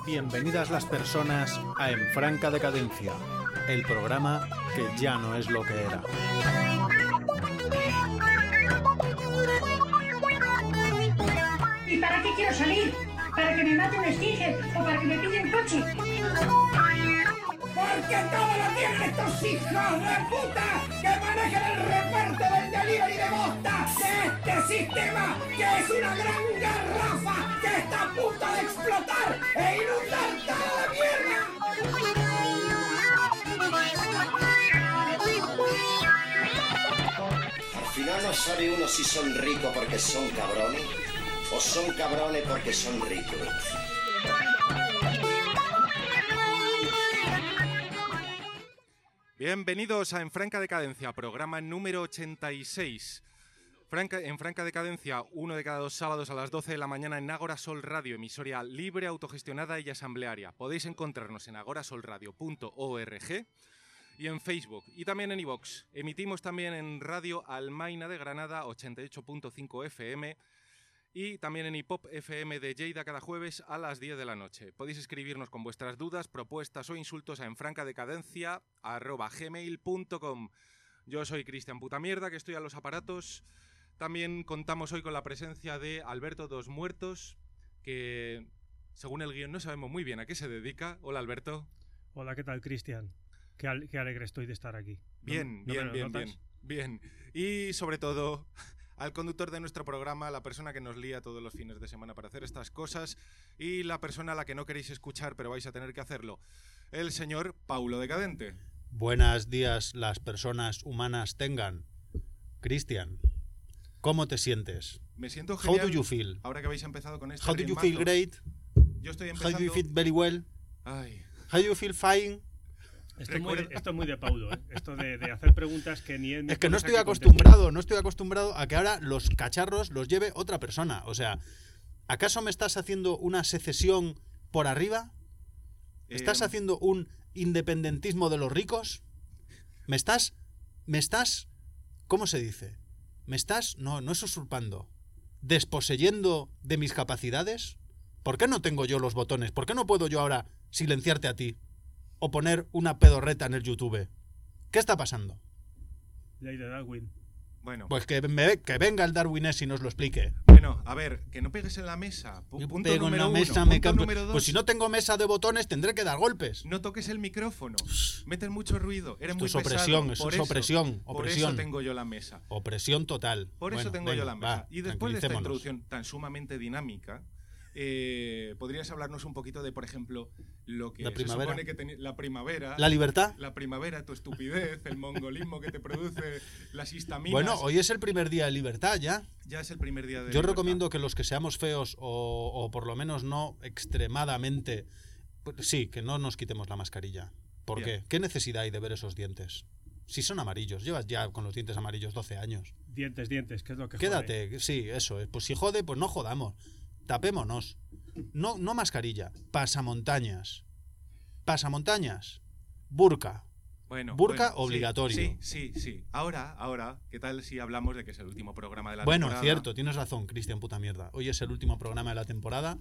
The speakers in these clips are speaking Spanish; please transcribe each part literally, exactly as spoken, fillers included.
Bienvenidas las personas a En Franca Decadencia, el programa que ya no es lo que era. ¿Y para qué quiero salir? ¿Para que me mate un esfinge o para que me pillen coche? Porque todo lo tienen estos hijos de puta que manejan el reparto del delivery de bosta de este sistema, que es una gran garrafa que está a punto de explotar e inundar todo de mierda. Al final no sabe uno si son ricos porque son cabrones o son cabrones porque son ricos. Bienvenidos a En Franca Decadencia, programa número ochenta y seis. Franca, en Franca Decadencia, uno de cada dos sábados a las doce de la mañana en Agora Sol Radio, emisora libre, autogestionada y asamblearia. Podéis encontrarnos en agorasolradio punto org y en Facebook y también en iVox. Emitimos también en Radio Almaina de Granada, ochenta y ocho punto cinco F M, y también en Hipop F M de Lleida cada jueves a las diez de la noche. Podéis escribirnos con vuestras dudas, propuestas o insultos a enfrancadecadencia arroba gmail punto com. Yo soy Cristian Putamierda, que estoy a los aparatos. También contamos hoy con la presencia de Alberto Dos Muertos, que según el guión no sabemos muy bien a qué se dedica. Hola, Alberto. Hola, ¿qué tal, Cristian? Qué, al- qué alegre estoy de estar aquí. Bien, ¿No- no bien, me lo bien, notas? bien, bien. Y sobre todo al conductor de nuestro programa, la persona que nos lía todos los fines de semana para hacer estas cosas y la persona a la que no queréis escuchar pero vais a tener que hacerlo, el señor Paulo Decadente. Buenos días las personas humanas tengan. Cristian, ¿cómo te sientes? Me siento How genial. do you feel? Ahora que habéis empezado con este How do you ritmazo. feel great? Yo estoy How empezando. do you feel very well? Ay, How do you feel fine? Esto es, muy, Recuerda- esto es muy de Paulo, ¿eh? Esto de, de hacer preguntas que ni él mismo Es que no les estoy saque contexto. acostumbrado, no estoy acostumbrado a que ahora los cacharros los lleve otra persona. O sea, ¿acaso me estás haciendo una secesión por arriba? ¿Estás eh, haciendo un independentismo de los ricos? ¿Me estás, me estás, ¿cómo se dice? ¿Me estás, no, no es usurpando, desposeyendo de mis capacidades? ¿Por qué no tengo yo los botones? ¿Por qué no puedo yo ahora silenciarte a ti? ¿O poner una pedorreta en el YouTube? ¿Qué está pasando? Ley de Darwin. Bueno, Pues que, me- que venga el darwinés y nos lo explique. bueno, a ver, que no pegues en la mesa. Pu- Yo punto pego en número la uno. mesa, me Punto cambio. número dos. Pues si no tengo mesa de botones, tendré que dar golpes. No toques el micrófono. Metes mucho ruido. Eres Esto muy es opresión, pesado. eso Por es opresión, Por opresión. eso tengo yo la mesa. Opresión total. Por eso Bueno, tengo venga, yo la mesa. va, Y después de esta tranquilicémonos. introducción tan sumamente dinámica, eh, ¿podrías hablarnos un poquito de, por ejemplo, lo que La se primavera. supone que teni- la primavera, ¿La libertad? la primavera, tu estupidez, el mongolismo que te produce, las histaminas? Bueno, hoy es el primer día de libertad ya. ya es el primer día de Yo libertad. recomiendo que los que seamos feos o, o por lo menos no extremadamente... pues sí, que no nos quitemos la mascarilla. ¿Por Bien. qué? ¿Qué necesidad hay de ver esos dientes? Si son amarillos, llevas ya con los dientes amarillos doce años. Dientes, dientes, que es lo que jode. Quédate, sí, eso es. Pues si jode, pues no jodamos. Tapémonos. No, no mascarilla. Pasamontañas. Pasamontañas. Burka. Bueno, Burka bueno, sí, obligatorio. Sí, sí, sí. Ahora, ahora, ¿qué tal si hablamos de que es el último programa de la Bueno, temporada? cierto, tienes razón, Cristian, puta mierda. Hoy es el último programa de la temporada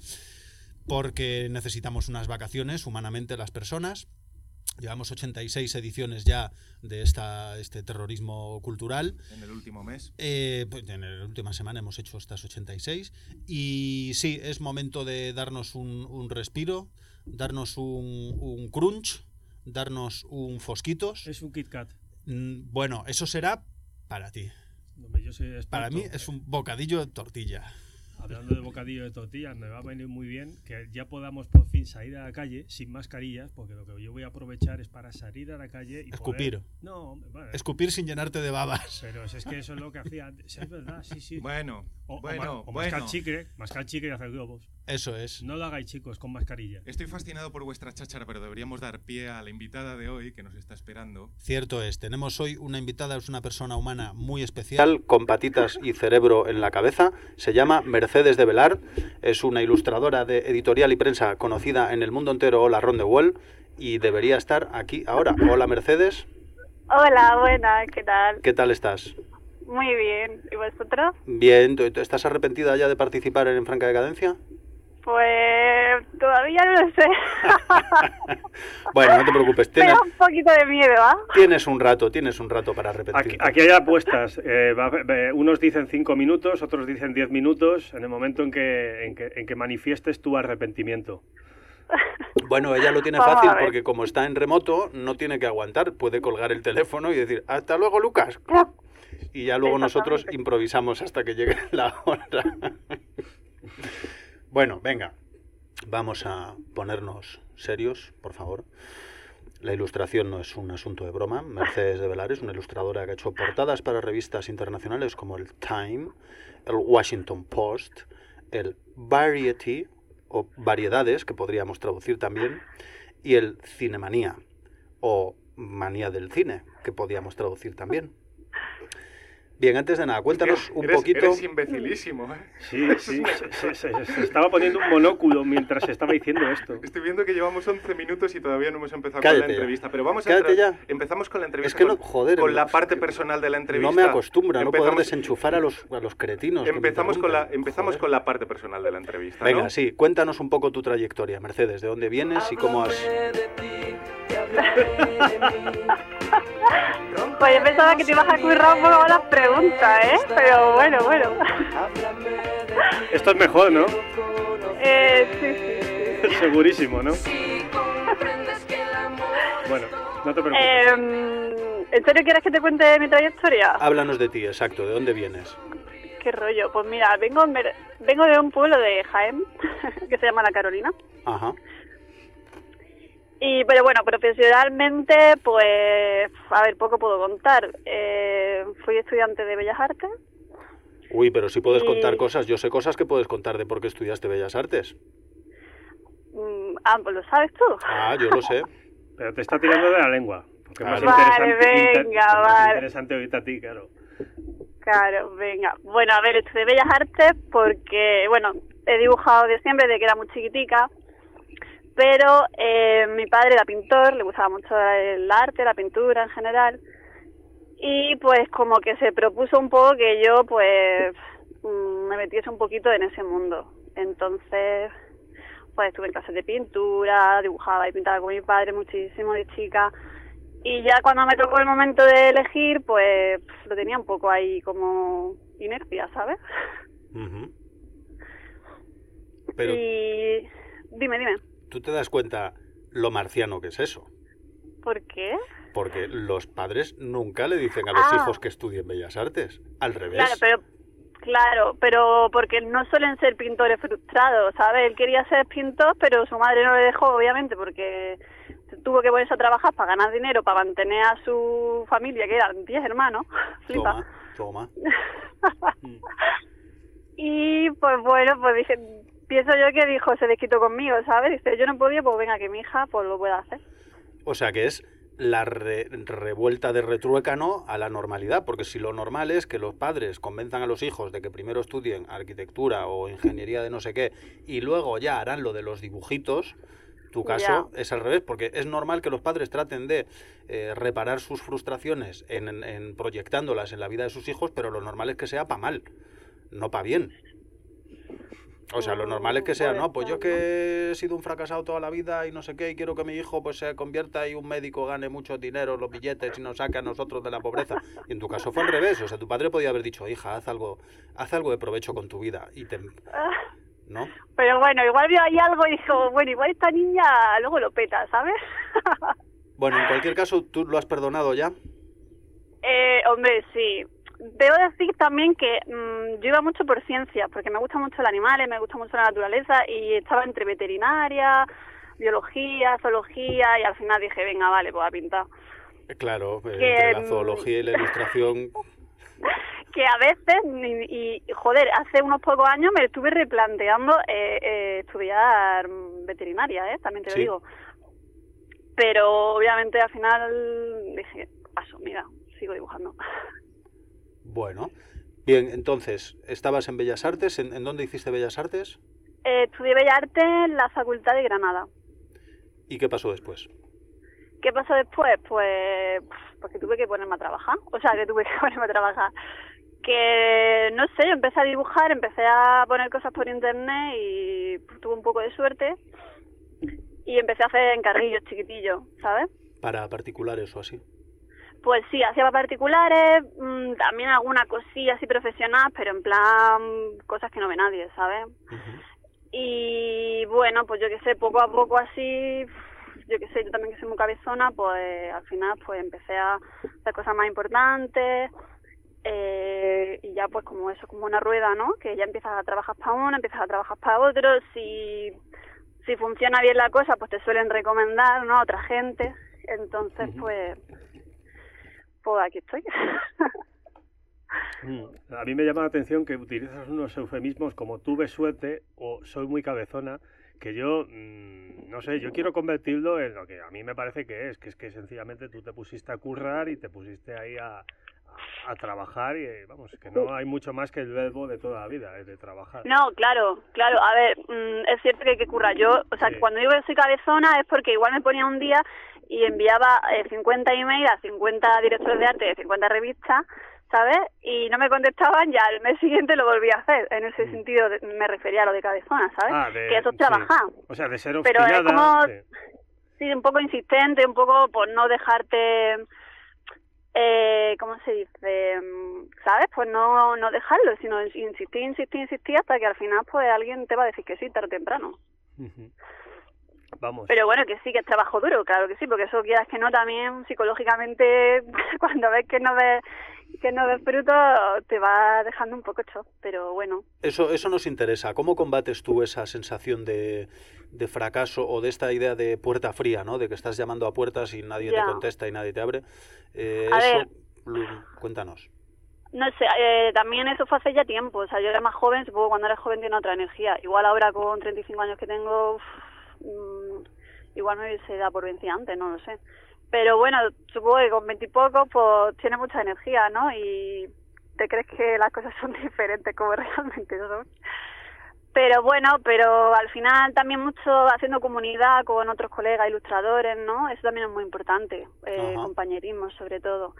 porque necesitamos unas vacaciones, humanamente, las personas. Llevamos ochenta y seis ediciones ya de esta, este terrorismo cultural. En el último mes. Eh, pues en la última semana hemos hecho estas ochenta y seis. Y sí, es momento de darnos un, un respiro, darnos un, un crunch, darnos un fosquitos. Es un Kit Kat. Mm, Bueno, eso será para ti. Hombre, yo soy experto. Para mí es un bocadillo de tortilla. Hablando de bocadillo de tortillas, me va a venir muy bien que ya podamos por fin salir a la calle sin mascarillas, porque lo que yo voy a aprovechar es para salir a la calle y Escupir. poder... No, hombre, vale. Escupir sin llenarte de babas. Pero es que eso es lo que hacía antes. Es verdad, sí, sí. Bueno, O, o bueno, ma- o bueno. mascar chicle, mascar chicle y hacer globos. Eso es. No lo hagáis, chicos, con mascarilla. Estoy fascinado por vuestra cháchara, pero deberíamos dar pie a la invitada de hoy que nos está esperando. Cierto es. Tenemos hoy una invitada, es una persona humana muy especial, con patitas y cerebro en la cabeza. Se llama Mercedes de Velar. Es una ilustradora de editorial y prensa conocida en el mundo entero. Hola, Ron de Wall. Y debería estar aquí ahora. Hola, Mercedes. Hola, buenas, ¿qué tal? ¿Qué tal estás? Muy bien, ¿y vosotros? Bien. ¿tú- tú ¿Estás arrepentida ya de participar en En Franca Decadencia? Pues todavía no lo sé. Bueno, no te preocupes, Me tienes, da un poquito de miedo, ¿ah? tienes un rato, tienes un rato para Aquí, arrepentirte. aquí hay apuestas. Eh, va- eh, unos dicen cinco minutos, otros dicen diez minutos, en el momento en que, en que, en que manifiestes tu arrepentimiento. Bueno, ella lo tiene Vamos fácil a ver. porque como está en remoto, no tiene que aguantar. Puede colgar el teléfono y decir, hasta luego, Lucas. Y ya luego nosotros Exactamente. improvisamos hasta que llegue la hora. Bueno, venga, vamos a ponernos serios, por favor. La ilustración no es un asunto de broma. Mercedes de Velar es una ilustradora que ha hecho portadas para revistas internacionales como el Time, el Washington Post, el Variety, o Variedades, que podríamos traducir también, y el Cinemanía, o Manía del Cine, que podríamos traducir también. Bien, antes de nada, cuéntanos un eres, poquito... Eres imbecilísimo, ¿eh? Sí, sí, se, se- se- se estaba poniendo un monóculo mientras estaba diciendo esto. Estoy viendo que llevamos once minutos y todavía no hemos empezado Cállate con la ya. entrevista. Pero vamos a Cállate entrar- ya. Empezamos con la entrevista. Es que no, con, joder, con no, la es parte que personal de la entrevista. No me acostumbra, no poder Empezamos- desenchufar a los, a los cretinos. que me Empezamos con la interrumpen. empezamos Joder. con la parte personal de la entrevista, Venga, ¿no? sí, cuéntanos un poco tu trayectoria, Mercedes, de dónde vienes y cómo has... Pues yo pensaba que te ibas a currar un poco las preguntas, ¿eh? Pero bueno, bueno. Esto es mejor, ¿no? Eh, sí, sí, sí. Segurísimo, ¿no? Bueno, no te preocupes. Eh, ¿En serio quieres que te cuente mi trayectoria? Háblanos de ti, exacto, ¿de dónde vienes? ¿Qué rollo? Pues mira, vengo, en ver- vengo de un pueblo de Jaén que se llama La Carolina. Ajá. Y, pero bueno, profesionalmente, pues, a ver, poco puedo contar. Eh, fui estudiante de Bellas Artes. Uy, pero si puedes Y- contar cosas, yo sé cosas que puedes contar de por qué estudiaste Bellas Artes. Mm, ah, pues lo sabes tú. Ah, yo lo sé. Pero te está tirando de la lengua. Porque es más Vale, interesante, inter- venga, es más vale. interesante oírte a ti, claro. Claro, venga. Bueno, a ver, estudié Bellas Artes porque, bueno, he dibujado de siempre, desde que era muy chiquitica. Pero eh, mi padre era pintor, le gustaba mucho el arte, la pintura en general. Y pues como que se propuso un poco que yo pues mm, me metiese un poquito en ese mundo. Entonces, pues estuve en clases de pintura, dibujaba y pintaba con mi padre muchísimo de chica. Y ya cuando me tocó el momento de elegir, pues lo tenía un poco ahí como inercia, ¿sabes? Ujú. Pero Y dime, dime, tú te das cuenta lo marciano que es eso. ¿por qué? Porque los padres nunca le dicen a los Ah. hijos que estudien Bellas Artes. Al revés. Claro, pero claro, pero porque no suelen ser pintores frustrados, ¿sabes? Él quería ser pintor, pero su madre no le dejó, obviamente, porque tuvo que ponerse a trabajar para ganar dinero, para mantener a su familia, que eran diez hermanos. Flipa. Toma, toma. Y pues bueno, pues dije, pienso yo que dijo, se desquitó conmigo, ¿sabes? Dice, yo no podía, pues venga, que mi hija pues lo pueda hacer. O sea que es la re- revuelta de retruécano a la normalidad, porque si lo normal es que los padres convenzan a los hijos de que primero estudien arquitectura o ingeniería de no sé qué y luego ya harán lo de los dibujitos, tu caso Ya. es al revés, porque es normal que los padres traten de eh, reparar sus frustraciones en, en- en proyectándolas en la vida de sus hijos, pero lo normal es que sea para mal, no para bien. O sea, lo normal es que sea, no, pues yo que he sido un fracasado toda la vida y no sé qué, y quiero que mi hijo pues se convierta y un médico gane mucho dinero, los billetes y nos saque a nosotros de la pobreza. Y en tu caso fue al revés, o sea, tu padre podía haber dicho, hija, haz algo, haz algo de provecho con tu vida. Y te... ¿No? Pero bueno, igual vio ahí algo y dijo, bueno, igual esta niña luego lo peta, ¿sabes? Bueno, en cualquier caso, ¿tú lo has perdonado ya? eh, hombre, sí. Debo decir también que mmm, yo iba mucho por ciencias, porque me gustan mucho los animales, me gusta mucho la naturaleza, y estaba entre veterinaria, biología, zoología, y al final dije, venga, vale, pues a pintar. Eh, Claro, eh, Que, entre la mm, zoología y la ilustración... Que a veces, y, y, joder, hace unos pocos años me estuve replanteando eh, eh, estudiar veterinaria, ¿eh? También te lo Sí. digo. Pero obviamente al final dije, paso, mira, sigo dibujando. Bueno, bien, entonces, ¿estabas en Bellas Artes? ¿En, en dónde hiciste Bellas Artes? Eh, estudié Bellas Artes en la Facultad de Granada. ¿Y qué pasó después? ¿Qué pasó después? Pues, pues que tuve que ponerme a trabajar. O sea, que tuve que ponerme a trabajar. que no sé, yo empecé a dibujar, empecé a poner cosas por internet y pues, tuve un poco de suerte y empecé a hacer encarguillos chiquitillos, ¿sabes? Para particulares o así. Pues sí, hacía para particulares, mmm, también alguna cosilla así profesional, pero en plan cosas que no ve nadie, ¿sabes? Uh-huh. Y bueno, pues yo qué sé, poco a poco así, yo qué sé, yo también que soy muy cabezona, pues al final pues empecé a hacer cosas más importantes. Eh, y ya pues como eso, como una rueda, ¿no? Que ya empiezas a trabajar para uno, empiezas a trabajar para otro, si, si funciona bien la cosa, pues te suelen recomendar, ¿no? A otra gente, entonces uh-huh. pues, pues aquí estoy. A mí me llama la atención que utilizas unos eufemismos como tuve suerte o soy muy cabezona, que yo, mmm, no sé, yo quiero convertirlo en lo que a mí me parece que es, que es que sencillamente tú te pusiste a currar y te pusiste ahí a... a trabajar y vamos, que no hay mucho más que el verbo de toda la vida, es de trabajar. No, claro, claro, a ver, mmm, es cierto que hay que currar. Yo, o sea, sí. Cuando digo que soy cabezona es porque igual me ponía un día y enviaba eh, cincuenta emails a cincuenta directores de arte de cincuenta revistas, ¿sabes? Y no me contestaban, ya al mes siguiente lo volví a hacer. En ese mm. sentido de, me refería a lo de cabezona, ¿sabes? Ah, de, que eso es trabajar. Sí. O sea, de ser obstinada. Pero es como, sí. sí, un poco insistente, un poco por no dejarte... Eh, ¿cómo se dice? ¿Sabes? Pues no no dejarlo, sino insistir, insistir, insistir hasta que al final pues alguien te va a decir que sí, tarde o temprano. Uh-huh. Vamos. Pero bueno, que sí, que es trabajo duro, claro que sí, porque eso quieras que no, también psicológicamente cuando ves que no ves que no ves fruto te va dejando un poco shock, pero bueno. Eso eso nos interesa. ¿Cómo combates tú esa sensación de, de fracaso o de esta idea de puerta fría, ¿no? De que estás llamando a puertas y nadie ya. te contesta y nadie te abre. Eh, a eso, ver, cuéntanos. No sé, eh, también eso fue hace ya tiempo. O sea, yo era más joven, supongo que cuando eres joven tiene otra energía. Igual ahora con treinta y cinco años que tengo, uff, mmm, igual me hubiese dado por vencida antes, no lo sé. Pero bueno, supongo que con veintipocos pues tiene mucha energía, ¿no? Y te crees que las cosas son diferentes como realmente son. Pero bueno, pero al final también mucho haciendo comunidad con otros colegas ilustradores, ¿no? Eso también es muy importante, eh, compañerismo sobre todo.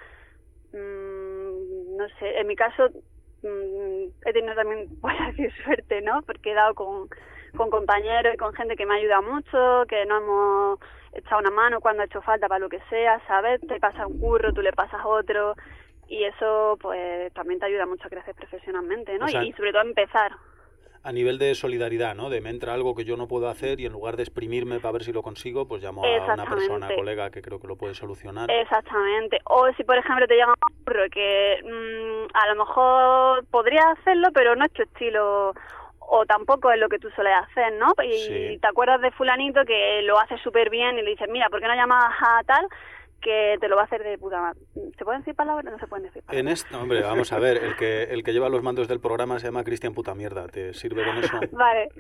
Mm, no sé, en mi caso mm, he tenido también, voy a decir, suerte, ¿no? Porque he dado con, con compañeros y con gente que me ha ayudado mucho, que nos hemos echado una mano cuando ha hecho falta para lo que sea, ¿sabes? Te pasa un curro, tú le pasas otro, y eso pues también te ayuda mucho a crecer profesionalmente, ¿no? O sea, y, y sobre todo a empezar. A nivel de solidaridad, ¿no? De me entra algo que yo no puedo hacer y en lugar de exprimirme para ver si lo consigo, pues llamo a una persona, colega, que creo que lo puede solucionar. Exactamente. O si, por ejemplo, te llama un curro que mmm, a lo mejor podrías hacerlo, pero no es tu estilo o tampoco es lo que tú sueles hacer, ¿no? Y sí. te acuerdas de fulanito que lo hace súper bien y le dices, mira, ¿por qué no llamas a tal? Que te lo va a hacer de puta madre. ¿Se pueden decir palabras? No se pueden decir palabras. En esto, hombre, vamos a ver, el que el que lleva los mandos del programa se llama Cristian Puta Mierda. ¿Te sirve con eso? Vale.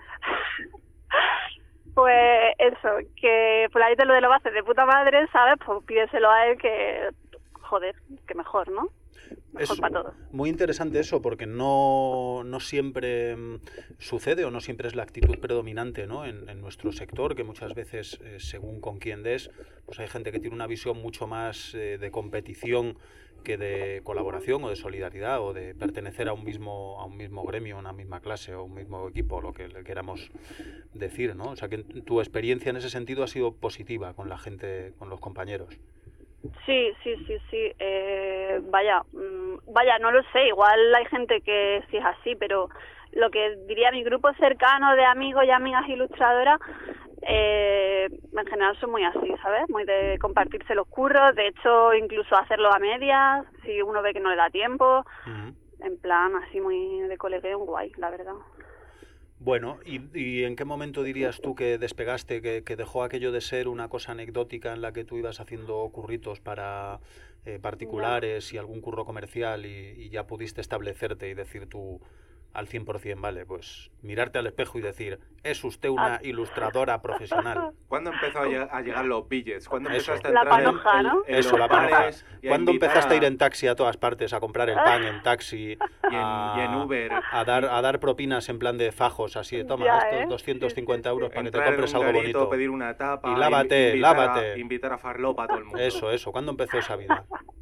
Pues eso, que fulanito lo de lo va a hacer de puta madre, ¿sabes? Pues pídeselo a él que, joder, que mejor, ¿no? Mejor es para todos. Muy interesante eso, porque no, no siempre sucede o no siempre es la actitud predominante, ¿no? en, en nuestro sector, que muchas veces, eh, según con quién des, pues hay gente que tiene una visión mucho más eh, de competición que de colaboración o de solidaridad o de pertenecer a un mismo a un mismo gremio, a una misma clase o un mismo equipo, lo que le queramos decir, ¿no? O sea, que tu experiencia en ese sentido ha sido positiva con la gente, con los compañeros. Sí, sí, sí, sí. Eh, vaya, vaya, no lo sé. Igual hay gente que sí es así, pero lo que diría mi grupo cercano de amigos y amigas ilustradoras, eh, en general son muy así, ¿sabes? Muy de compartirse los curros, de hecho, incluso hacerlo a medias, si uno ve que no le da tiempo. Uh-huh. En plan, así muy de colegueo, guay, la verdad. Bueno, ¿y, ¿y en qué momento dirías tú que despegaste, que, que dejó aquello de ser una cosa anecdótica en la que tú ibas haciendo curritos para eh, particulares no. y algún curro comercial y, y ya pudiste establecerte y decir tú al cien por ciento, vale, pues mirarte al espejo y decir, es usted una ah. ilustradora profesional? ¿Cuándo empezó a, lleg- a llegar los billets? ¿Cuándo Eso. empezaste a la entrar panoja, en, ¿no? en, en Eso, los la panoja. ¿Cuándo empezaste a... a ir en taxi a todas partes, a comprar el pan en taxi, y en, a, y en Uber, a dar a dar propinas en plan de fajos, así de toma, ya, estos ¿eh? doscientos cincuenta sí, sí, euros sí. para entrar que te compres en un algo garito, bonito? pedir una tapa, Y lávate, invitar lávate. A, invitar a farlopa a todo el mundo. Eso, eso. ¿Cuándo empezó esa vida?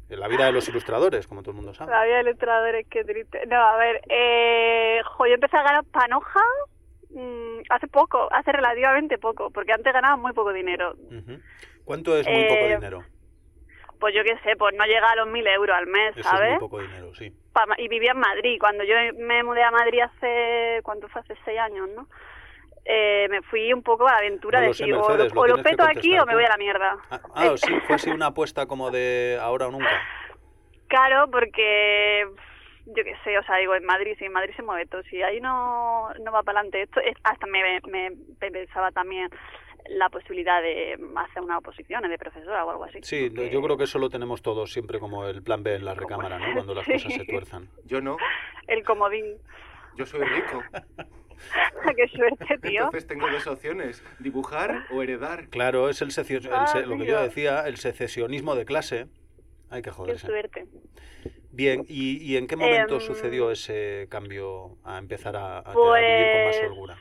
La vida de los ilustradores, como todo el mundo sabe. La vida de ilustradores, qué triste. No, a ver, eh, jo, yo empecé a ganar panoja mmm, hace poco, hace relativamente poco, porque antes ganaba muy poco dinero. Uh-huh. ¿Cuánto es muy eh, poco dinero? Pues yo qué sé, pues no llega a los mil euros al mes, Eso ¿sabes? es muy poco dinero, sí. Pa- y vivía en Madrid. Cuando yo me mudé a Madrid hace, ¿cuánto fue? Hace seis años, ¿no? Eh, me fui un poco a la aventura No de lo sé, decir, Mercedes, o, lo o lo tienes que peto aquí contestar o me tú. voy a la mierda. Ah, ah, sí, fue así una apuesta como de ahora o nunca. Claro, porque yo qué sé, o sea, digo, en Madrid, si en Madrid se mueve todo, si ahí no, no va para adelante esto, es, hasta me, me, me pensaba también la posibilidad de hacer unas oposiciones de profesora o algo así. Sí, porque... yo creo que eso lo tenemos todos siempre como el plan B en la recámara, ¿no? Cuando las Sí. cosas se tuerzan. Yo no, El comodín. yo soy rico. Qué suerte, tío. Entonces tengo dos opciones, dibujar o heredar. Claro, es el, secio- el Ah, se- lo que yo mira. decía, el secesionismo de clase. Hay que Qué joderse. suerte. Bien, ¿y, y en qué momento Em, sucedió ese cambio a empezar a, a- a Pues- vivir con más holgura?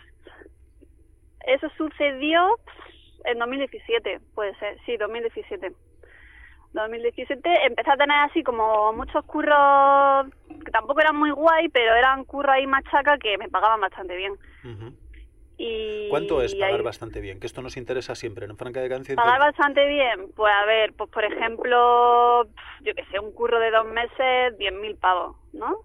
Eso sucedió en dos mil diecisiete, puede ser, sí, dos mil diecisiete. dos mil diecisiete empecé a tener así como muchos curros que tampoco eran muy guay, pero eran curros ahí machaca que me pagaban bastante bien. Ujú. Y ¿Cuánto es y pagar ahí- bastante bien? Que esto nos interesa siempre, en Franca de Cadencia. Pagar bastante bien, pues a ver, pues por ejemplo, pf, yo qué sé, un curro de dos meses, diez mil pavos, ¿no?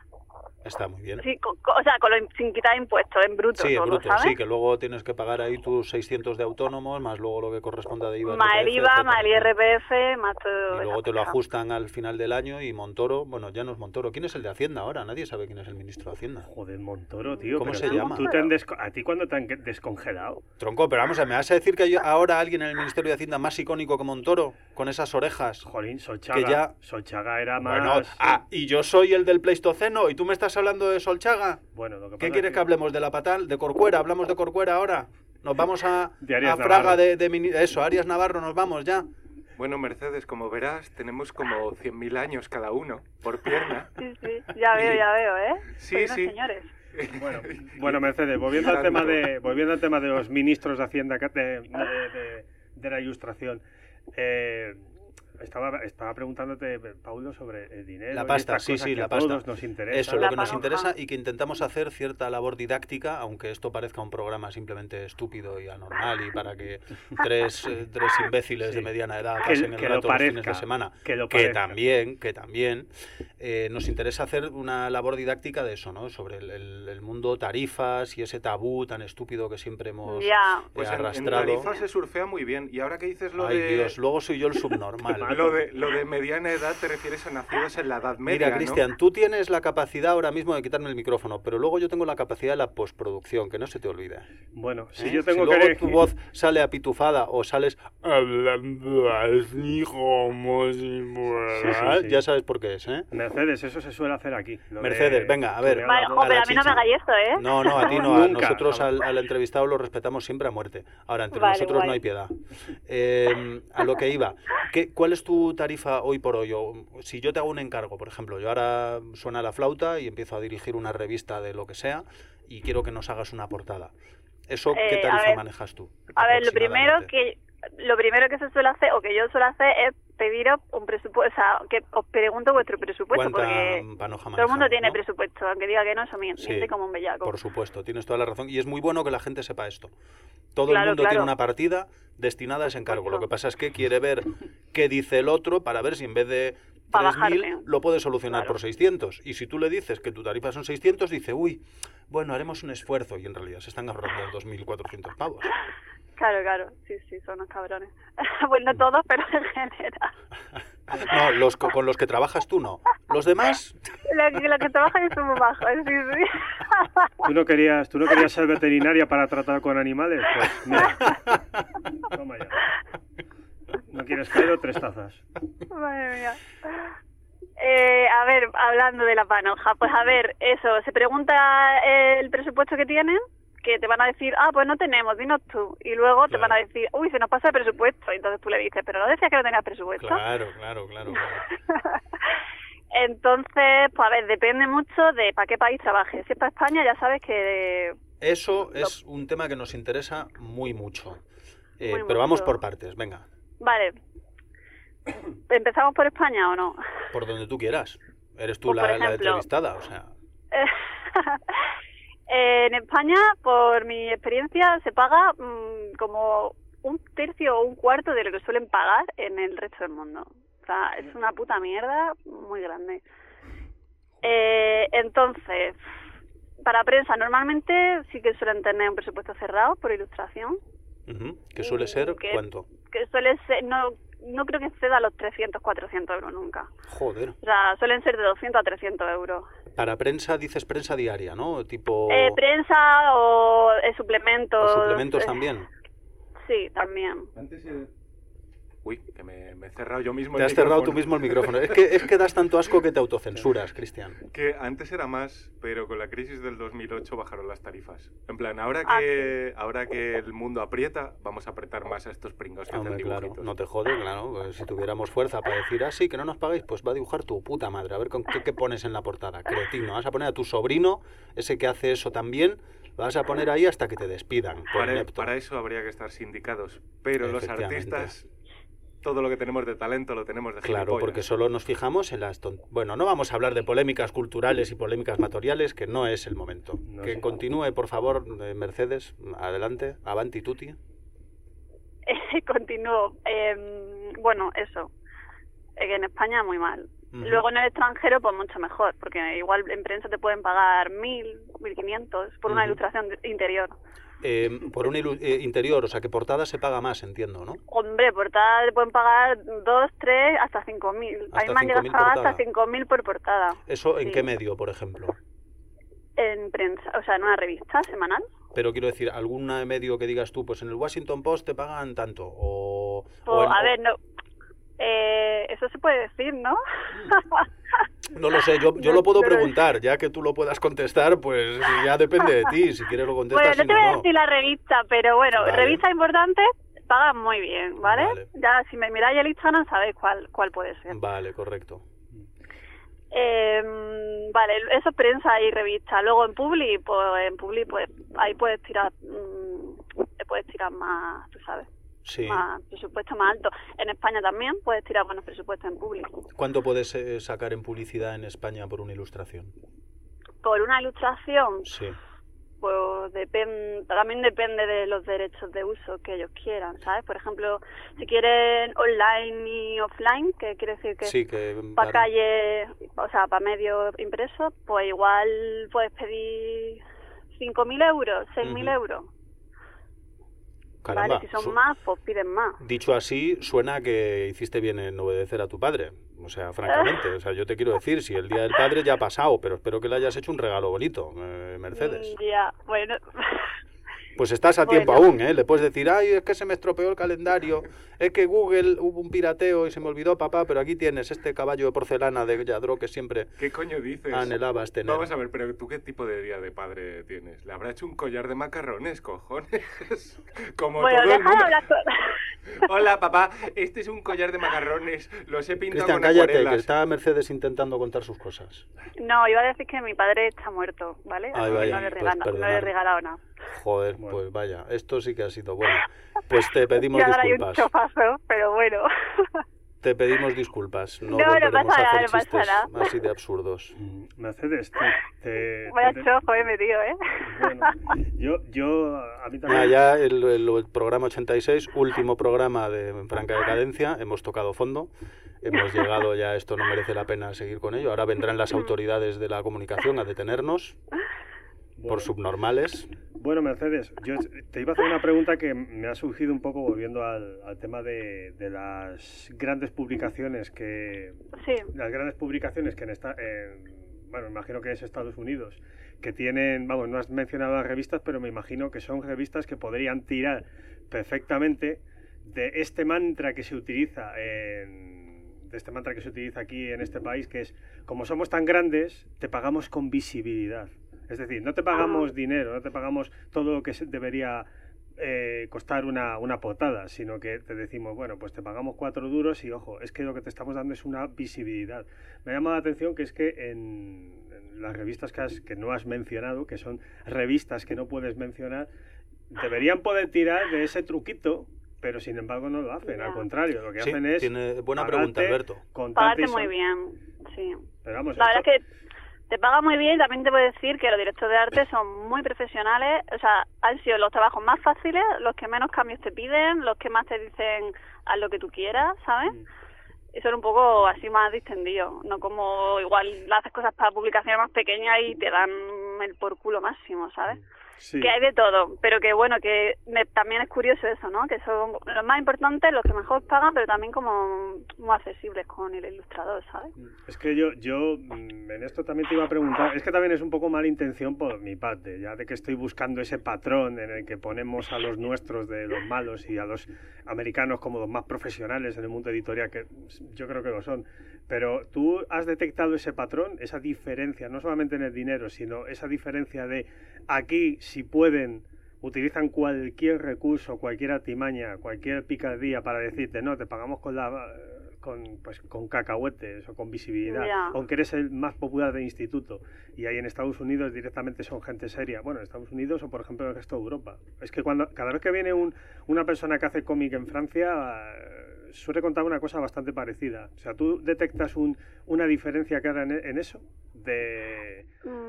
Está muy bien. Sí, co- co- o sea, con lo, sin quitar impuestos, en bruto Sí, en todo, bruto, ¿sabes? sí, que luego tienes que pagar ahí tus seiscientos de autónomos, más luego lo que corresponda de I V A. Más el R P F, I V A, etcétera. más el I R P F, más todo. Y luego esa te lo cosa. ajustan al final del año y Montoro, bueno, ya no es Montoro. ¿Quién es el de Hacienda ahora? Nadie sabe quién es el ministro de Hacienda. Joder, Montoro, tío. ¿Cómo pero se tú- llama? tú te han desco- ¿A ti cuándo te han que- descongelado? Tronco, pero vamos a ver, ¿me vas a decir que hay ahora alguien en el Ministerio de Hacienda más icónico que Montoro? Con esas orejas. Jolín, Solchaga. Que ya- Solchaga era más... Bueno, ah, y yo soy el del Pleistoceno y tú me estás hablando de Solchaga. Bueno, lo que ¿Qué pasa quieres es que hablemos de la Patal? ¿De Corcuera? ¿Hablamos de Corcuera ahora? Nos vamos a, De Arias a Fraga Navarro. de, de mini- eso, Arias Navarro, nos vamos ya. Bueno, Mercedes, como verás, tenemos como cien mil años cada uno, por pierna. Sí, sí, ya veo, ya veo, ¿eh? Sí, Soy unos sí. señores. Bueno, bueno, Mercedes, volviendo al tema de volviendo al tema de los ministros de Hacienda que- de, de, de- de la ilustración, eh, estaba estaba preguntándote, Paulo, sobre el dinero. La y pasta, estas sí, cosas sí, que la a pasta. todos nos interesa. Eso, lo La que nos panoja. interesa y que intentamos hacer cierta labor didáctica, aunque esto parezca un programa simplemente estúpido y anormal y para que tres, eh, tres imbéciles Sí. de mediana edad Que- pasen el que lo rato los fines parezca, de semana. que lo que parezca. también, que también eh, nos interesa hacer una labor didáctica de eso, ¿no? Sobre el, el- el mundo tarifas y ese tabú tan estúpido que siempre hemos Ya. eh, Pues en, en arrastrado. Tarifa se surfea muy bien. Y ahora que dices lo Ay, de... Dios, luego soy yo el subnormal. Lo de, lo de mediana edad te refieres a nacidos en la Edad Media, Mira, ¿no? Cristian, tú tienes la capacidad ahora mismo de quitarme el micrófono, pero luego yo tengo la capacidad de la postproducción, que no se te olvide. Bueno, si ¿eh? yo tengo si que luego elegir- tu voz sale apitufada o sales hablando así como si fuera, Sí, sí, sí. ya sabes por qué es, ¿eh? Mercedes, eso se suele hacer aquí. lo de- Mercedes, venga, a ver. lo de Vale, hablar- jo, a la pero a mí no me chicha. hagáis esto, ¿eh? No, no, a ti no, a Nunca, nosotros al, jamás. al entrevistado lo respetamos siempre a muerte. Ahora, entre Vale, nosotros guay. no hay piedad. Eh, a lo que iba, ¿qué, ¿cuál es tu tarifa hoy por hoy? O, si yo te hago un encargo, por ejemplo, yo ahora suena la flauta y empiezo a dirigir una revista de lo que sea y quiero que nos hagas una portada. ¿Eso qué Eh, a tarifa ver, manejas tú? A ver, lo primero aproximadamente? que lo primero que se suele hacer, o que yo suelo hacer, es pediros un presupuesto, o sea, que os pregunto vuestro presupuesto, ¿Cuánta porque panoja todo el mundo manejamos, tiene no? presupuesto, aunque diga que no, eso miente, Sí, miente como un bellaco. Por supuesto, tienes toda la razón. Y es muy bueno que la gente sepa esto. Todo Claro, el mundo claro. tiene una partida destinada a ese encargo. supuesto. Lo que pasa es que quiere ver qué dice el otro para ver si en vez de Pa' tres mil bajarle. lo puede solucionar Claro. por seiscientos. Y si tú le dices que tu tarifa son seiscientos, dice, uy, bueno, haremos un esfuerzo. Y en realidad se están ahorrando dos mil cuatrocientos pavos. Claro, claro, sí, sí, son unos cabrones. Bueno, no todos, pero en general. No, los co- con los que trabajas tú no. Los demás, Los que, los que trabajan son muy bajos, sí, sí. ¿Tú no querías, tú no querías ser veterinaria para tratar con animales? Pues mira, toma ya. ¿No quieres caer tres tazas? Madre mía. Eh, a ver, hablando de la panoja, pues a ver, eso, se pregunta el presupuesto que tienen, que te van a decir, ah, pues no tenemos, dinos tú. Y luego te Claro. van a decir, uy, se nos pasa el presupuesto. Y entonces tú le dices, pero no decías que no tenías presupuesto. claro, claro, claro. claro. Entonces, pues a ver, depende mucho de para qué país trabajes. Si es para España, ya sabes que... Eso es un tema que nos interesa muy mucho. Eh, Muy pero vamos mucho. por partes, venga. Vale. ¿Empezamos por España o no? Por donde tú quieras. Eres tú Pues, la, por la ejemplo, entrevistada, o sea... En España, por mi experiencia, se paga mmm, como un tercio o un cuarto de lo que suelen pagar en el resto del mundo. O sea, es una puta mierda muy grande. Eh, entonces, para prensa, normalmente sí que suelen tener un presupuesto cerrado por ilustración. Uh-huh. ¿Que suele ser que, cuánto? Que suele ser... No, no creo que exceda los trescientos, cuatrocientos euros nunca. Joder. O sea, suelen ser de doscientos a trescientos euros. Para prensa, dices prensa diaria, ¿no? Tipo... Eh, prensa o eh, suplementos. ¿O suplementos eh, también? Sí, también. Antes eh... Uy, que me, me he cerrado yo mismo Te el has micrófono. cerrado tú mismo el micrófono. Es que, es que das tanto asco que te autocensuras, Cristian. Que antes era más, pero con la crisis del dos mil ocho bajaron las tarifas. En plan, ahora Ah, que ahora que el mundo aprieta, vamos a apretar más a estos pringos que Hombre, hacen claro, dibujitos. no te jode, claro. Pues si tuviéramos fuerza para decir, ah, sí, que no nos pagáis, pues va a dibujar tu puta madre. A ver con qué, qué pones en la portada. Cretino. Vas a poner a tu sobrino, ese que hace eso también, lo vas a poner ahí hasta que te despidan. Por Para, inepto. para eso habría que estar sindicados. Pero los Efectivamente. artistas, todo lo que tenemos de talento lo tenemos de Claro, gilipollas. porque solo nos fijamos en las... Ton... Bueno, no vamos a hablar de polémicas culturales y polémicas materiales, que no es el momento. No que sé. continúe, por favor, eh, Mercedes. Adelante. Avanti tutti. Eh, continúo. Eh, bueno, eso. Eh, que en España muy mal. Ujú. Luego en el extranjero, pues mucho mejor, porque igual en prensa te pueden pagar mil, mil quinientos por una Ujú. ilustración de- interior. Eh, por un ilu- eh, interior, o sea que portada se paga más, entiendo, ¿no? Hombre, portada te pueden pagar dos, tres, hasta cinco mil. A Hasta mí me han llegado a cinco mil pagar portada. hasta cinco mil por portada. ¿Eso en Sí. qué medio, por ejemplo? En prensa, o sea, en una revista semanal. Pero quiero decir, algún medio que digas tú, pues en el Washington Post te pagan tanto, o... Pues, o en- a ver, no. Eh, eso se puede decir, ¿no? No lo sé, yo, yo No, lo puedo no lo preguntar, ya que tú lo puedas contestar, pues ya depende de ti, si quieres lo contestas, Bueno, no si te voy a no, no. decir la revista, pero bueno, Vale. revistas importantes pagan muy bien, ¿vale? Vale. Ya, si me miráis el Instagram sabéis cuál, cuál puede ser. Vale, correcto. Eh, vale, eso es prensa y revista. Luego en Publi, pues en Publi, pues ahí puedes tirar, mmm, te puedes tirar más, tú sabes, Sí. más presupuesto más alto. En España también puedes tirar buenos presupuestos en Publi. ¿Cuánto puedes eh, sacar en publicidad en España por una ilustración? Por una ilustración, Sí. pues depende, también depende de los derechos de uso que ellos quieran, ¿sabes? Por ejemplo, si quieren online y offline, que quiere decir que Sí, que... para claro. calle, o sea, para medio impreso, pues igual puedes pedir cinco mil euros, seis mil Ujú. euros. Caramba, Vale, si son su- más, pues piden más. Dicho así, suena que hiciste bien en obedecer a tu padre. O sea, francamente, o sea, yo te quiero decir, si el Día del Padre ya ha pasado, pero espero que le hayas hecho un regalo bonito, eh, Mercedes. Mm, Ya, bueno. Pues estás a tiempo Bueno. aún, ¿eh? Le puedes decir, ay, es que se me estropeó el calendario, es que Google hubo un pirateo y se me olvidó, papá, pero aquí tienes este caballo de porcelana de Yadro que siempre ¿Qué coño dices? anhelabas tener. Vamos a ver, pero ¿tú qué tipo de día de padre tienes? ¿Le habrá hecho un collar de macarrones, cojones? Como Bueno, todo el deja de mundo. hablar con... Hola, papá, este es un collar de macarrones, los he pintado Cristian, con cállate, que acuarelas. está Mercedes intentando contar sus cosas. No, iba a decir que mi padre está muerto, ¿vale? Ay, Así que vaya, no le he pues regalado, no le he perdonad. regalado nada. Joder, Bueno. pues vaya, esto sí que ha sido bueno. Pues te pedimos Y ahora hay un disculpas. chofazo, pero bueno. Te pedimos disculpas. No, No, no volveremos pasa a nada, hacer no pasa chistes nada. así de absurdos. Mm, Mercedes, te... te- Vaya te- chojo, eh, me digo, ¿eh? Bueno, yo, yo, a mí Ya, también... ya el, el- el programa ochenta y seis, último programa de Franca Decadencia, hemos tocado fondo, hemos llegado ya, esto no merece la pena seguir con ello. Ahora vendrán las autoridades de la comunicación a detenernos por subnormales. Bueno, Mercedes, yo te iba a hacer una pregunta que me ha surgido un poco volviendo al, al tema de, de las grandes publicaciones que Sí. las grandes publicaciones que en esta en, bueno, imagino que es Estados Unidos, que tienen, vamos, no has mencionado las revistas, pero me imagino que son revistas que podrían tirar perfectamente de este mantra que se utiliza en de este mantra que se utiliza aquí en este país, que es, como somos tan grandes, te pagamos con visibilidad. Es decir, no te pagamos dinero, no te pagamos todo lo que se debería eh, costar una, una portada, sino que te decimos, bueno, pues te pagamos cuatro duros y, ojo, es que lo que te estamos dando es una visibilidad. Me llama la atención que es que en, en las revistas que, has, que no has mencionado, que son revistas que no puedes mencionar, deberían poder tirar de ese truquito pero sin embargo no lo hacen, Ya. al contrario, lo que Sí, hacen es tiene buena pregunta, pagarte, Alberto. contarte Pagarte y son- muy bien, sí. Pero vamos, La esto- verdad es que te paga muy bien y también te puedo decir que los directores de arte son muy profesionales. O sea, han sido los trabajos más fáciles, los que menos cambios te piden, los que más te dicen haz lo que tú quieras, ¿sabes? Mm. Y son un poco así más distendidos, no como igual haces cosas para publicaciones más pequeñas y te dan el por culo máximo, ¿sabes? sí. Que hay de todo, pero que bueno, que me- también es curioso eso, ¿no? Que son los más importantes, los que mejor pagan, pero también como muy accesibles con el ilustrador, ¿sabes? Es que yo, yo mm, en esto también te iba a preguntar, es que también es un poco mala intención por mi parte, ya de que estoy buscando ese patrón en el que ponemos a los nuestros de los malos y a los americanos como los más profesionales en el mundo editorial, que yo creo que lo son. Pero tú has detectado ese patrón, esa diferencia, no solamente en el dinero, sino esa diferencia de aquí, si pueden, utilizan cualquier recurso, cualquier artimaña, cualquier picardía para decirte, no, te pagamos con la con pues con cacahuetes o con visibilidad, Ya. aunque eres el más popular del instituto. Y ahí en Estados Unidos directamente son gente seria. Bueno, en Estados Unidos o por ejemplo en el resto de Europa. Es que cuando cada vez que viene un, una persona que hace cómic en Francia, eh, suele contar una cosa bastante parecida. O sea, ¿tú detectas un, una diferencia clara en, en eso? De...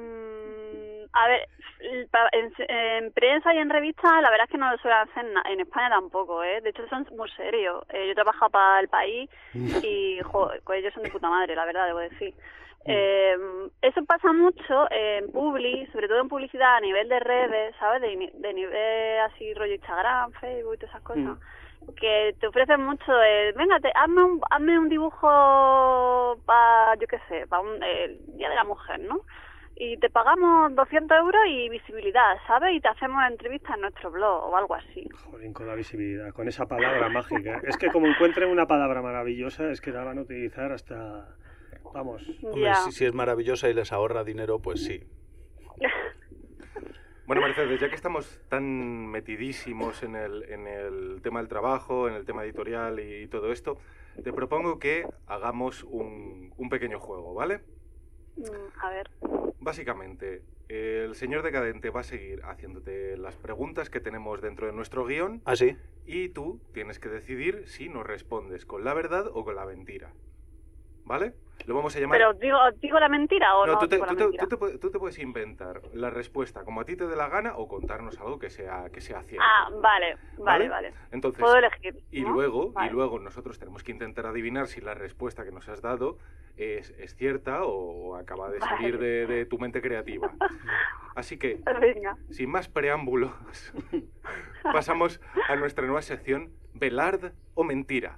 Mm, a ver, pa- en, en prensa y en revistas la verdad es que no lo suelen hacer na- en España tampoco, ¿eh? De hecho son muy serios. Eh, yo he trabajado para El País y joder, pues ellos son de puta madre, la verdad, debo decir. Eh, eso pasa mucho en publi, sobre todo en publicidad a nivel de redes, ¿sabes? De, ni- de nivel así rollo Instagram, Facebook y todas esas cosas. Que te ofrecen mucho el, venga, te, hazme, un, hazme un dibujo para, yo qué sé, para el Día de la Mujer, ¿no? Y te pagamos doscientos euros y visibilidad, ¿sabes? Y te hacemos entrevistas en nuestro blog o algo así. Joder, con la visibilidad, con esa palabra mágica. Es que como encuentren una palabra maravillosa, es que la van a utilizar hasta... Vamos. Hombre, Ya. si, si es maravillosa y les ahorra dinero, pues sí. Bueno, Mercedes, ya que estamos tan metidísimos en el, en el tema del trabajo, en el tema editorial y todo esto, te propongo que hagamos un, un pequeño juego, ¿vale? Mm, A ver. Básicamente, el señor Decadente va a seguir haciéndote las preguntas que tenemos dentro de nuestro guión ¿Ah, sí? y tú tienes que decidir si nos respondes con la verdad o con la mentira. ¿Vale? Lo vamos a llamar... Pero digo, digo la mentira o no, No, tú te, digo la tú te- mentira. tú te puedes- tú te puedes inventar la respuesta como a ti te dé la gana o contarnos algo que sea, que sea cierto. Ah, vale, vale, vale. Entonces, Puedo elegir, y ¿no? luego, Vale. y luego nosotros tenemos que intentar adivinar si la respuesta que nos has dado es, es cierta o acaba de Vale. salir de, de tu mente creativa. Así que, Venga. sin más preámbulos, pasamos a nuestra nueva sección Velard o Mentira.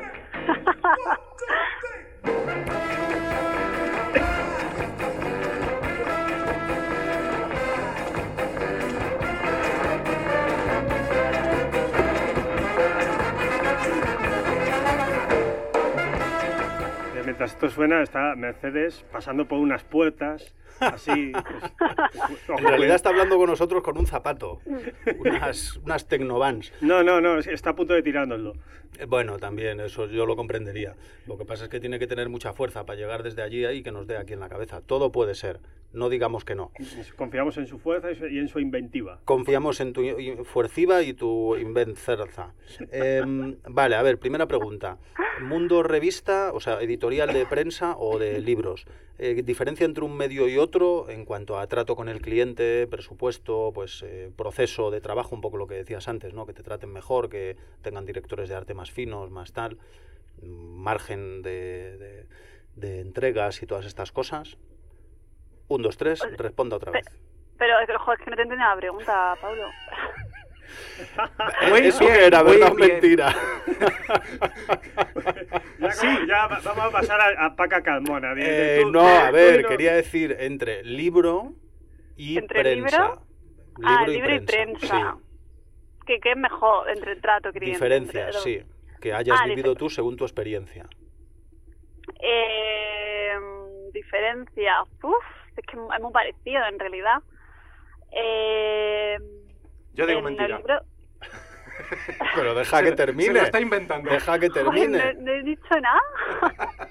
Eh, Mientras esto suena, está Mercedes pasando por unas puertas, así... pues, pues, En realidad está hablando con nosotros con un zapato. Unas, unas Tecnovans. No, no, no, está a punto de tirárnoslo. Eh, Bueno, también, eso yo lo comprendería. Lo que pasa es que tiene que tener mucha fuerza para llegar desde allí y que nos dé aquí en la cabeza. Todo puede ser. No digamos que no. Confiamos en su fuerza y su- y en su inventiva. Confiamos en tu i- fuerciva y tu invencerza. Em, vale, a ver, primera pregunta. ¿Mundo revista, o sea, editorial de prensa o de libros? Eh, ¿Diferencia entre un medio y otro en cuanto a trato con el cliente, presupuesto, pues eh, proceso de trabajo, un poco lo que decías antes, ¿no? Que te traten mejor, que tengan directores de arte más finos, más tal, margen de, de, de entregas y todas estas cosas? Un, dos, tres, responda otra vez. Pero es que, joder, es que no te entendí la pregunta, Pablo. Muy ¿Eso bien, qué era, muy verdad o bien. mentira? Ya, como- ya va- vamos a pasar a, a Paca Calmona. de- de Eh, tú- no, tú a ver, no- quería decir entre libro y ¿Entre prensa. libro? Ah, libro y prensa. ¿Qué, ¿Qué es mejor entre el trato Sí. cliente? Diferencias, Entre- sí. Que hayas Ah, vivido difer- tú según tu experiencia. Eh, diferencia. Uf, es que es muy parecido en realidad. Eh, Yo digo en mentira. El libro... Pero deja Se- que Se termine. lo está inventando. Deja que Joder, termine. no, no he dicho nada.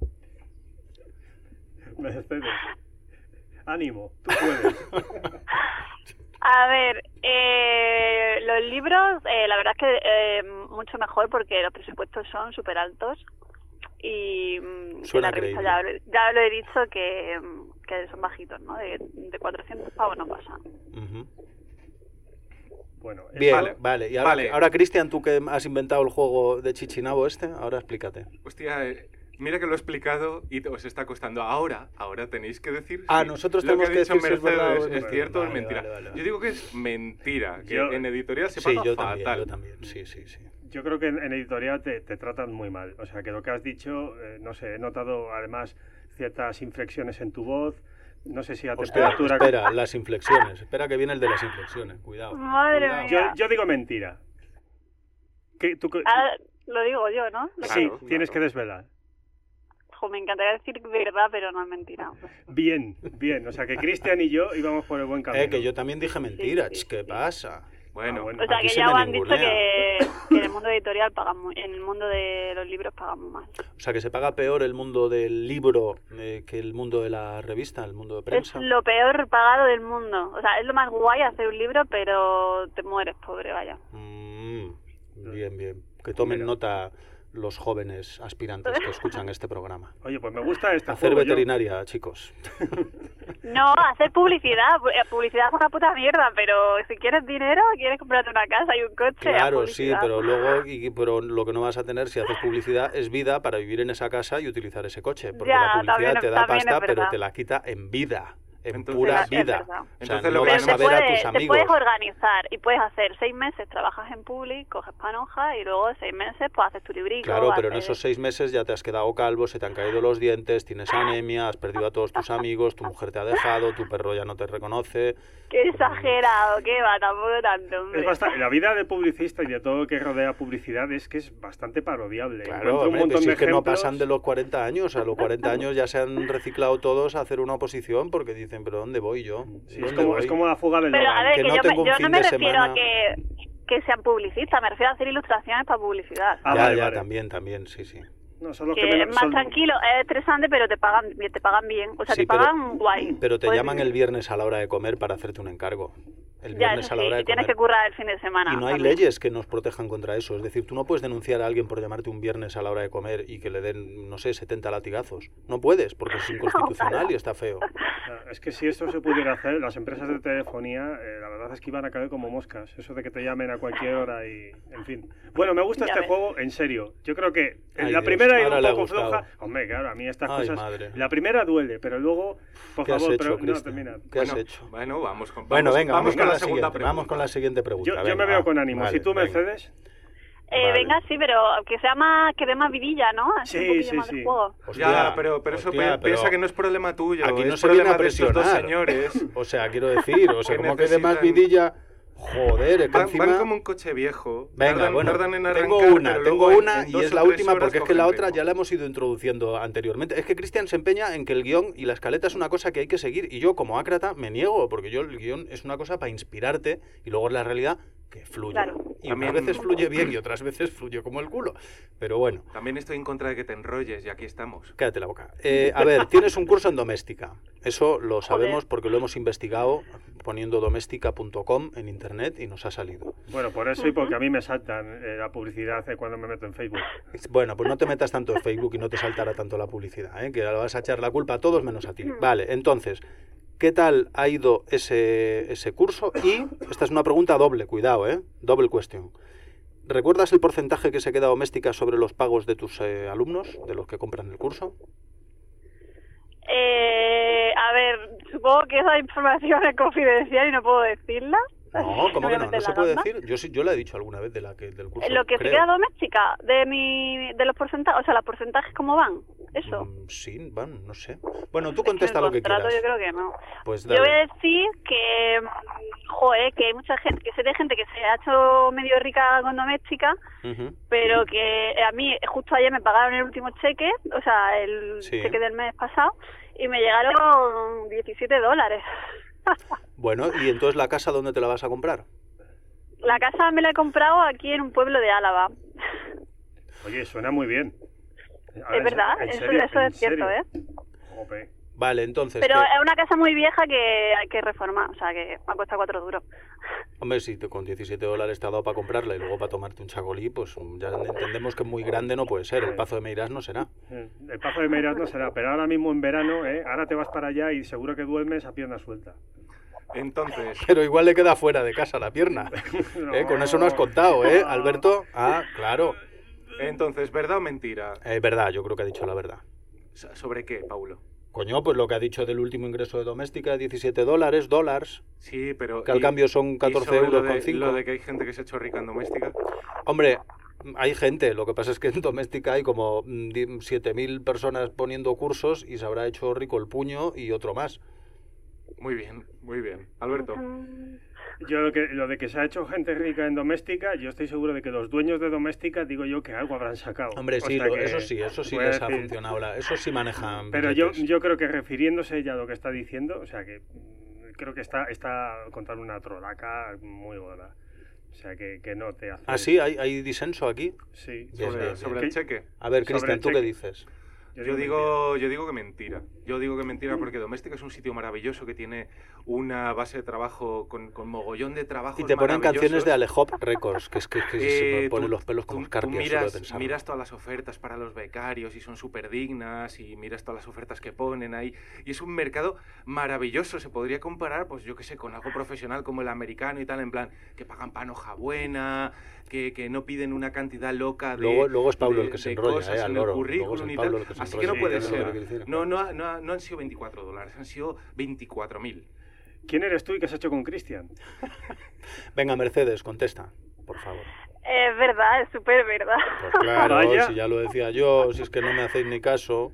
Mercedes. Ánimo, tú puedes. A ver, eh, los libros, eh, la verdad es que eh, mucho mejor porque los presupuestos son súper altos y mm, en Suena la revista ya, ya lo he dicho que, que son bajitos, ¿no? De, de cuatrocientos pavos no pasa. Uh-huh. Bueno, bien, vale, vale. Y ahora, vale. ahora Cristian, tú que has inventado el juego de Chichinabo este, ahora explícate. Hostia, eh, mira que lo he explicado y os está costando. Ahora, ahora tenéis que decir Ah, si nosotros lo tenemos que que ha dicho decir si es verdad Mercedes o es es verdad. cierto o es Vale, mentira. vale, vale, vale. Yo digo que es mentira, que Yo- en editorial se Sí, paga yo fatal. también, yo también, sí, sí, sí. Yo creo que en, en editorial te, te tratan muy mal. O sea, que lo que has dicho, eh, no sé, he notado además ciertas inflexiones en tu voz. No sé si a Hostia, temperatura... espera, las inflexiones. Espera que viene el de las inflexiones. Cuidado. Madre cuidado. mía. Yo, yo digo mentira. ¿Qué, tú, qué- Ah, lo digo yo, ¿no? Lo sí, claro, tienes claro. que desvelar. Jo, me encantaría decir verdad, pero no es mentira. Bien, bien. O sea, que Cristian y yo íbamos por el buen camino. Eh, que yo también dije mentira. Sí, sí, ch, ¿Qué sí. pasa? Bueno, Ah, bueno. O sea, Aquí que se ya me os han dicho ningunea. que, que en el mundo editorial pagan muy, en el mundo de los libros pagan muy mal. O sea, que se paga peor el mundo del libro eh, que el mundo de la revista, el mundo de Es prensa. lo peor pagado del mundo. O sea, es lo más guay hacer un libro, pero te mueres, pobre, vaya. Mm, bien, bien. Que tomen Mira. nota los jóvenes aspirantes que escuchan este programa. Oye, pues me gusta este Hacer juego. Yo- veterinaria, chicos. No, hacer publicidad. Pu- eh, Publicidad es una puta mierda, pero si quieres dinero, quieres comprarte una casa y un coche. haz Claro, sí, publicidad. pero luego y, pero lo que no vas a tener si haces publicidad es vida para vivir en esa casa y utilizar ese coche. Porque Ya, la publicidad también- te da también es pasta, pero verdad. te la quita en vida, en Entonces- pura Es verdad, vida. es verdad. O sea, Entonces no lo que vas Pero a te, ver a puedes, tus te amigos. puedes organizar y puedes hacer seis meses trabajas en Publi, coges panoja y luego seis meses pues haces tu librico. Claro, pero en haces- esos seis meses ya te has quedado calvo, se te han caído los dientes, tienes anemia, has perdido a todos tus amigos, tu mujer te ha dejado, tu perro ya no te reconoce. Qué exagerado, qué va, tampoco tanto, hombre. Es bastante, la vida de publicista y de todo lo que rodea publicidad es que es bastante parodiable. Claro, Encuentro un hombre, montón pero si de es que no ejemplos. pasan de los cuarenta años, a los cuarenta años ya se han reciclado todos a hacer una oposición porque dicen, pero ¿dónde voy yo? Sí, es, ¿Dónde como, voy? es como la fuga del Pero a Logan. ver, que que, no yo, tengo me- un yo fin no me de refiero semana. a que, que sean publicistas, me refiero a hacer ilustraciones para publicidad. Ah, ya, vale, ya, vale. también, también, sí, sí. No, son los que que es menos- más son- tranquilo, es estresante, pero te pagan te pagan bien. O sea, Sí, te pero- pagan guay. Pero te Puedes llaman el vivir. viernes a la hora de comer para hacerte un encargo. El Ya, viernes eso a la sí, hora de y tienes comer. que currar el fin de semana. Y no hay también. leyes que nos protejan contra eso. Es decir, tú no puedes denunciar a alguien por llamarte un viernes a la hora de comer y que le den, no sé, setenta latigazos. No puedes, porque es inconstitucional y está feo. Ah, Es que si esto se pudiera hacer, las empresas de telefonía, eh, la verdad es que iban a caer como moscas. Eso de que te llamen a cualquier hora y... En fin. Bueno, me gusta Ya este ves. juego, en serio. Yo creo que en Ay, la Dios, primera iba ahora un le ha poco gustado. floja. Hombre, claro, a mí estas Ay, cosas... madre. La primera duele, pero luego... Por ¿Qué has favor, hecho, pero... No, Cristian? termina. ¿Qué has bueno, hecho? Bueno, vamos con, Bueno, vamos- venga, vamos, con, la segunda siguiente. pregunta. Vamos con la siguiente pregunta. Yo, yo venga, me veo va. con ánimo. Vale, si tú, venga. Mercedes... Eh, Vale. Venga, sí, pero que sea más, que dé más vidilla, ¿no? Así Sí, un poquillo sí, más sí. de juego. Hostia, Ya, pero, pero eso hostia, pi- piensa pero que no es problema tuyo, aquí no es se viene problema a de estos dos presionar. señores. O sea, quiero decir, o sea, Que como que de más necesitan- vidilla... Joder, es que Van, encima... van como un coche viejo. Venga, tardan, bueno, tardan en tengo arrancar, una, pero tengo luego en- una en y dos es o la tres última horas porque es que la cogen otra ritmo. ya la hemos ido introduciendo anteriormente. Es que Cristian se empeña en que el guión y la escaleta es una cosa que hay que seguir y yo como ácrata me niego porque yo el guión es una cosa para inspirarte y luego es la realidad que fluye. Claro. Y También- unas veces fluye bien y otras veces fluye como el culo. Pero bueno, También estoy en contra de que te enrolles y aquí estamos. cállate la boca. Eh, a ver, tienes un curso en doméstica. Eso lo sabemos porque lo hemos investigado poniendo doméstica punto com en internet y nos ha salido. Bueno, por eso y porque a mí me saltan eh, la publicidad eh, cuando me meto en Facebook. Bueno, pues no te metas tanto en Facebook y no te saltará tanto la publicidad, ¿eh? Que le vas a echar la culpa a todos menos a ti. Vale, entonces, ¿qué tal ha ido ese, ese curso? Y esta es una pregunta doble, cuidado, ¿eh? Double question. ¿Recuerdas el porcentaje que se queda doméstica sobre los pagos de tus eh, alumnos, de los que compran el curso? Eh, a ver, supongo que esa información es confidencial y no puedo decirla. No, ¿cómo que no? Obviamente ¿No se la puede gamba. decir? Yo sí, yo la he dicho alguna vez de la que del curso. Lo que creo. se queda doméstica, de mi de los porcentajes, o sea, los porcentajes, ¿cómo van? Eso. Mm, sí, van, no sé. Bueno, tú Es que contesta en el lo que contrato quieras. yo creo que no. Pues Yo voy a dale. decir que, joder, que hay mucha gente, que sé de gente que se ha hecho medio rica con doméstica, Ujú. pero que a mí justo ayer me pagaron el último cheque, o sea, el Sí. cheque del mes pasado, y me llegaron diecisiete dólares. Bueno, ¿y entonces la casa dónde te la vas a comprar? La casa me la he comprado aquí en un pueblo de Álava. Oye, suena muy bien. Es verdad, ¿En eso, serio? eso ¿En es cierto, serio? ¿eh? Jope. Vale, entonces... Pero ¿qué? es una casa muy vieja que hay que reformar, o sea, que me ha costado cuatro duros. Hombre, si te, con diecisiete dólares te ha dado para comprarla y luego para tomarte un chagolí, pues ya entendemos que muy grande no puede ser. El Pazo de Meirás no será. El Pazo de Meirás no será, pero ahora mismo en verano, ¿eh? Ahora te vas para allá y seguro que duermes a pierna suelta. Entonces... Pero igual le queda fuera de casa la pierna. No. ¿Eh? Con eso no has contado, ¿eh, Alberto? Ah, claro. Entonces, ¿verdad o mentira? Es verdad, yo creo que ha dicho la verdad. ¿Sobre qué, Paulo? Coño, pues lo que ha dicho del último ingreso de doméstica, diecisiete dólares, dólares. Sí, pero... Que al y, cambio son catorce euros de, con cinco. Lo de que hay gente que se ha hecho rica en doméstica. Hombre, hay gente, lo que pasa es que en doméstica hay como siete mil personas poniendo cursos y se habrá hecho rico el puño y otro más. Muy bien, muy bien. Alberto. Yo lo, que, lo de que se ha hecho gente rica en doméstica, yo estoy seguro de que los dueños de doméstica, digo yo, que algo habrán sacado. Hombre, sí, o sea lo, que, eso sí, eso sí pues, les ha funcionado. La, eso sí manejan. Pero yo, billetes. yo creo que refiriéndose ya a lo que está diciendo, o sea que creo que está, está contando una trolaca muy gorda. O sea que, que no te hace... Ah, sí, hay, hay disenso aquí. Sí. Bien, Sobre, bien, sobre bien. el cheque. A ver, Sobre Cristian, el ¿tú cheque. qué dices? Yo Yo digo digo, yo digo que mentira. Yo digo que mentira porque Doméstica es un sitio maravilloso que tiene una base de trabajo con, con mogollón de trabajo. Y te ponen canciones de Alejop Records, que es que, que se Eh, me ponen tú- los pelos como tú- escarpias tú solo de miras, pensarlo. miras todas las ofertas para los becarios y son súper dignas y miras todas las ofertas que ponen ahí y es un mercado maravilloso, se podría comparar pues yo qué sé con algo profesional como el americano y tal, en plan que pagan pan buena, que, que no piden una cantidad loca de Luego, luego es Pablo de- el que se de enrolla, cosas eh, al en el loro. Luego es currículum el y Pablo tal, el que se así que enrolla. no puede Sí, Eso es lo que ser. quiero decir. No, no, ha- no, ha- no han sido veinticuatro dólares, han sido veinticuatro mil. ¿Quién eres tú y qué has hecho con Cristian? Venga, Mercedes, contesta, por favor. Es verdad, es súper verdad. Pues claro, Vaya. si ya lo decía yo, si es que no me hacéis ni caso,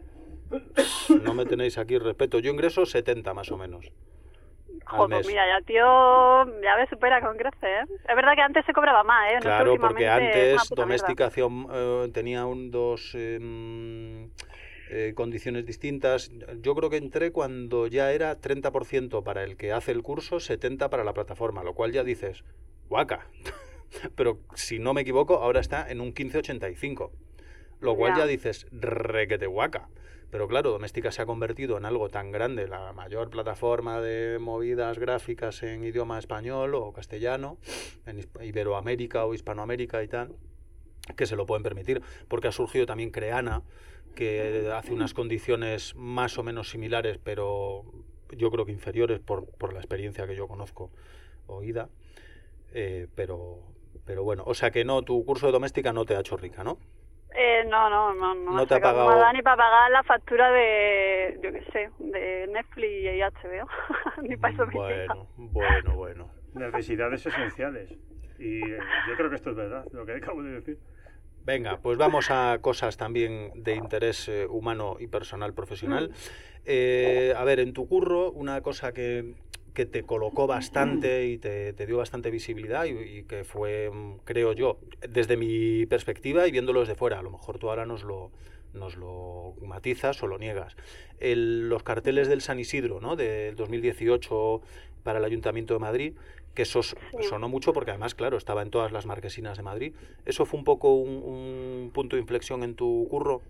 no me tenéis aquí respeto. Yo ingreso setenta más o menos al Joder, mes. mira, ya tío, ya me supera con creces, ¿eh? Es verdad que antes se cobraba más, ¿eh? No es que Claro, porque últimamente es una antes puta doméstica hacía un- eh, tenía un, dos em, eh, condiciones distintas. Yo creo que entré cuando ya era treinta por ciento para el que hace el curso, setenta por ciento para la plataforma, lo cual ya dices, guaca. Pero si no me equivoco, ahora está en un quince ochenta y cinco, lo cual Ya. ya dices, requete guaca. Pero claro, Doméstica se ha convertido en algo tan grande, la mayor plataforma de movidas gráficas en idioma español o castellano, en Hisp- Iberoamérica o Hispanoamérica y tal, que se lo pueden permitir, porque ha surgido también Creana, que hace unas condiciones más o menos similares, pero yo creo que inferiores por, por la experiencia que yo conozco oída. Eh, pero, pero bueno, o sea que no, tu curso de Doméstica no te ha hecho rica, ¿no? Eh, no, no, no, no, No me te ha saca pagado- nada ni para pagar la factura de, yo qué sé, de Netflix y H B O, ni para eso me llega. Bueno, bueno, bueno. Necesidades esenciales. Y eh, yo creo que esto es verdad, lo que acabo de decir. Venga, pues vamos a cosas también de interés eh, humano y personal profesional. Eh, a ver, en tu curro, una cosa que, que te colocó bastante y te, te dio bastante visibilidad y, y que fue, mm, creo yo, desde mi perspectiva y viéndolo desde fuera, a lo mejor tú ahora nos lo, nos lo matizas o lo niegas. El- los carteles del San Isidro, ¿no? Del dos mil dieciocho para el Ayuntamiento de Madrid, que eso s- sonó mucho porque además, claro, estaba en todas las marquesinas de Madrid. ¿Eso fue un poco un, un punto de inflexión en tu curro?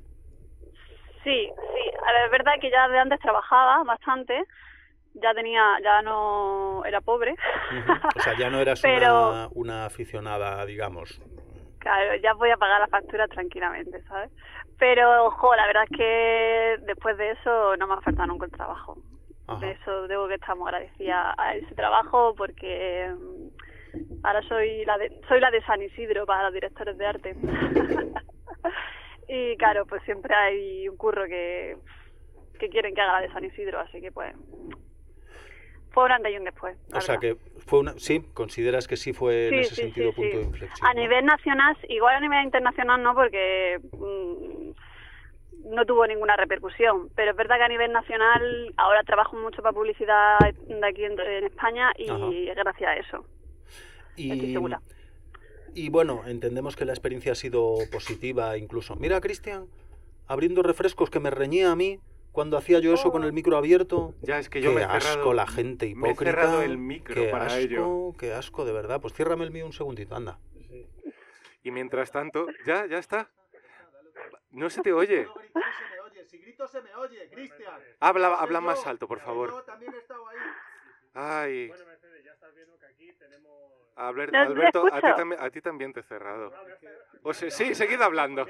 Sí, sí, a ver, es verdad que ya de antes trabajaba bastante, ya tenía, ya no era pobre, Ujú. O sea, ya no eras Pero- una, una aficionada, digamos. claro, ya podía pagar la factura tranquilamente, ¿sabes? Pero, ojo, la verdad es que después de eso no me ha faltado nunca el trabajo. Ajá. De eso debo que estar muy agradecida a ese trabajo porque mm, ahora soy la de, soy la de San Isidro para los directores de arte. Y claro, pues siempre hay un curro que, que quieren que haga la de San Isidro, así que pues fue un antes y un después. la O sea, verdad. que fue una... Sí, ¿consideras que sí fue en Sí, ese sí, sentido sí, punto sí. de inflexión? A ¿no? nivel nacional, igual a nivel internacional no, porque mm, no tuvo ninguna repercusión. Pero es verdad que a nivel nacional ahora trabajo mucho para publicidad de aquí en, en España y Ajá. es gracias a eso. Y, Estoy segura. y bueno, entendemos que la experiencia ha sido positiva incluso. Mira, Cristian, abriendo refrescos que me reñía a mí cuando hacía yo eso con el micro abierto. Ya, es que yo Qué me he asco cerrado, la gente me he hipócrita. cerrado el micro qué para asco, ello. Qué asco, de verdad. Pues ciérrame el mío un segundito, anda. Y mientras tanto, ya, ya está. No se te oye. Si grito se me oye, Cristian. Habla, habla más alto, por favor. también he estado ahí. Ay, Bueno, Mercedes, ya estás viendo que aquí tenemos Albert- No te Alberto, a ti, escucho. también, a ti también te he cerrado. O sea, sí, seguid hablando.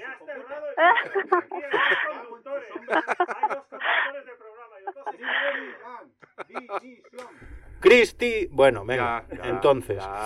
Cristi, bueno, venga, Ya, ya, entonces, ya.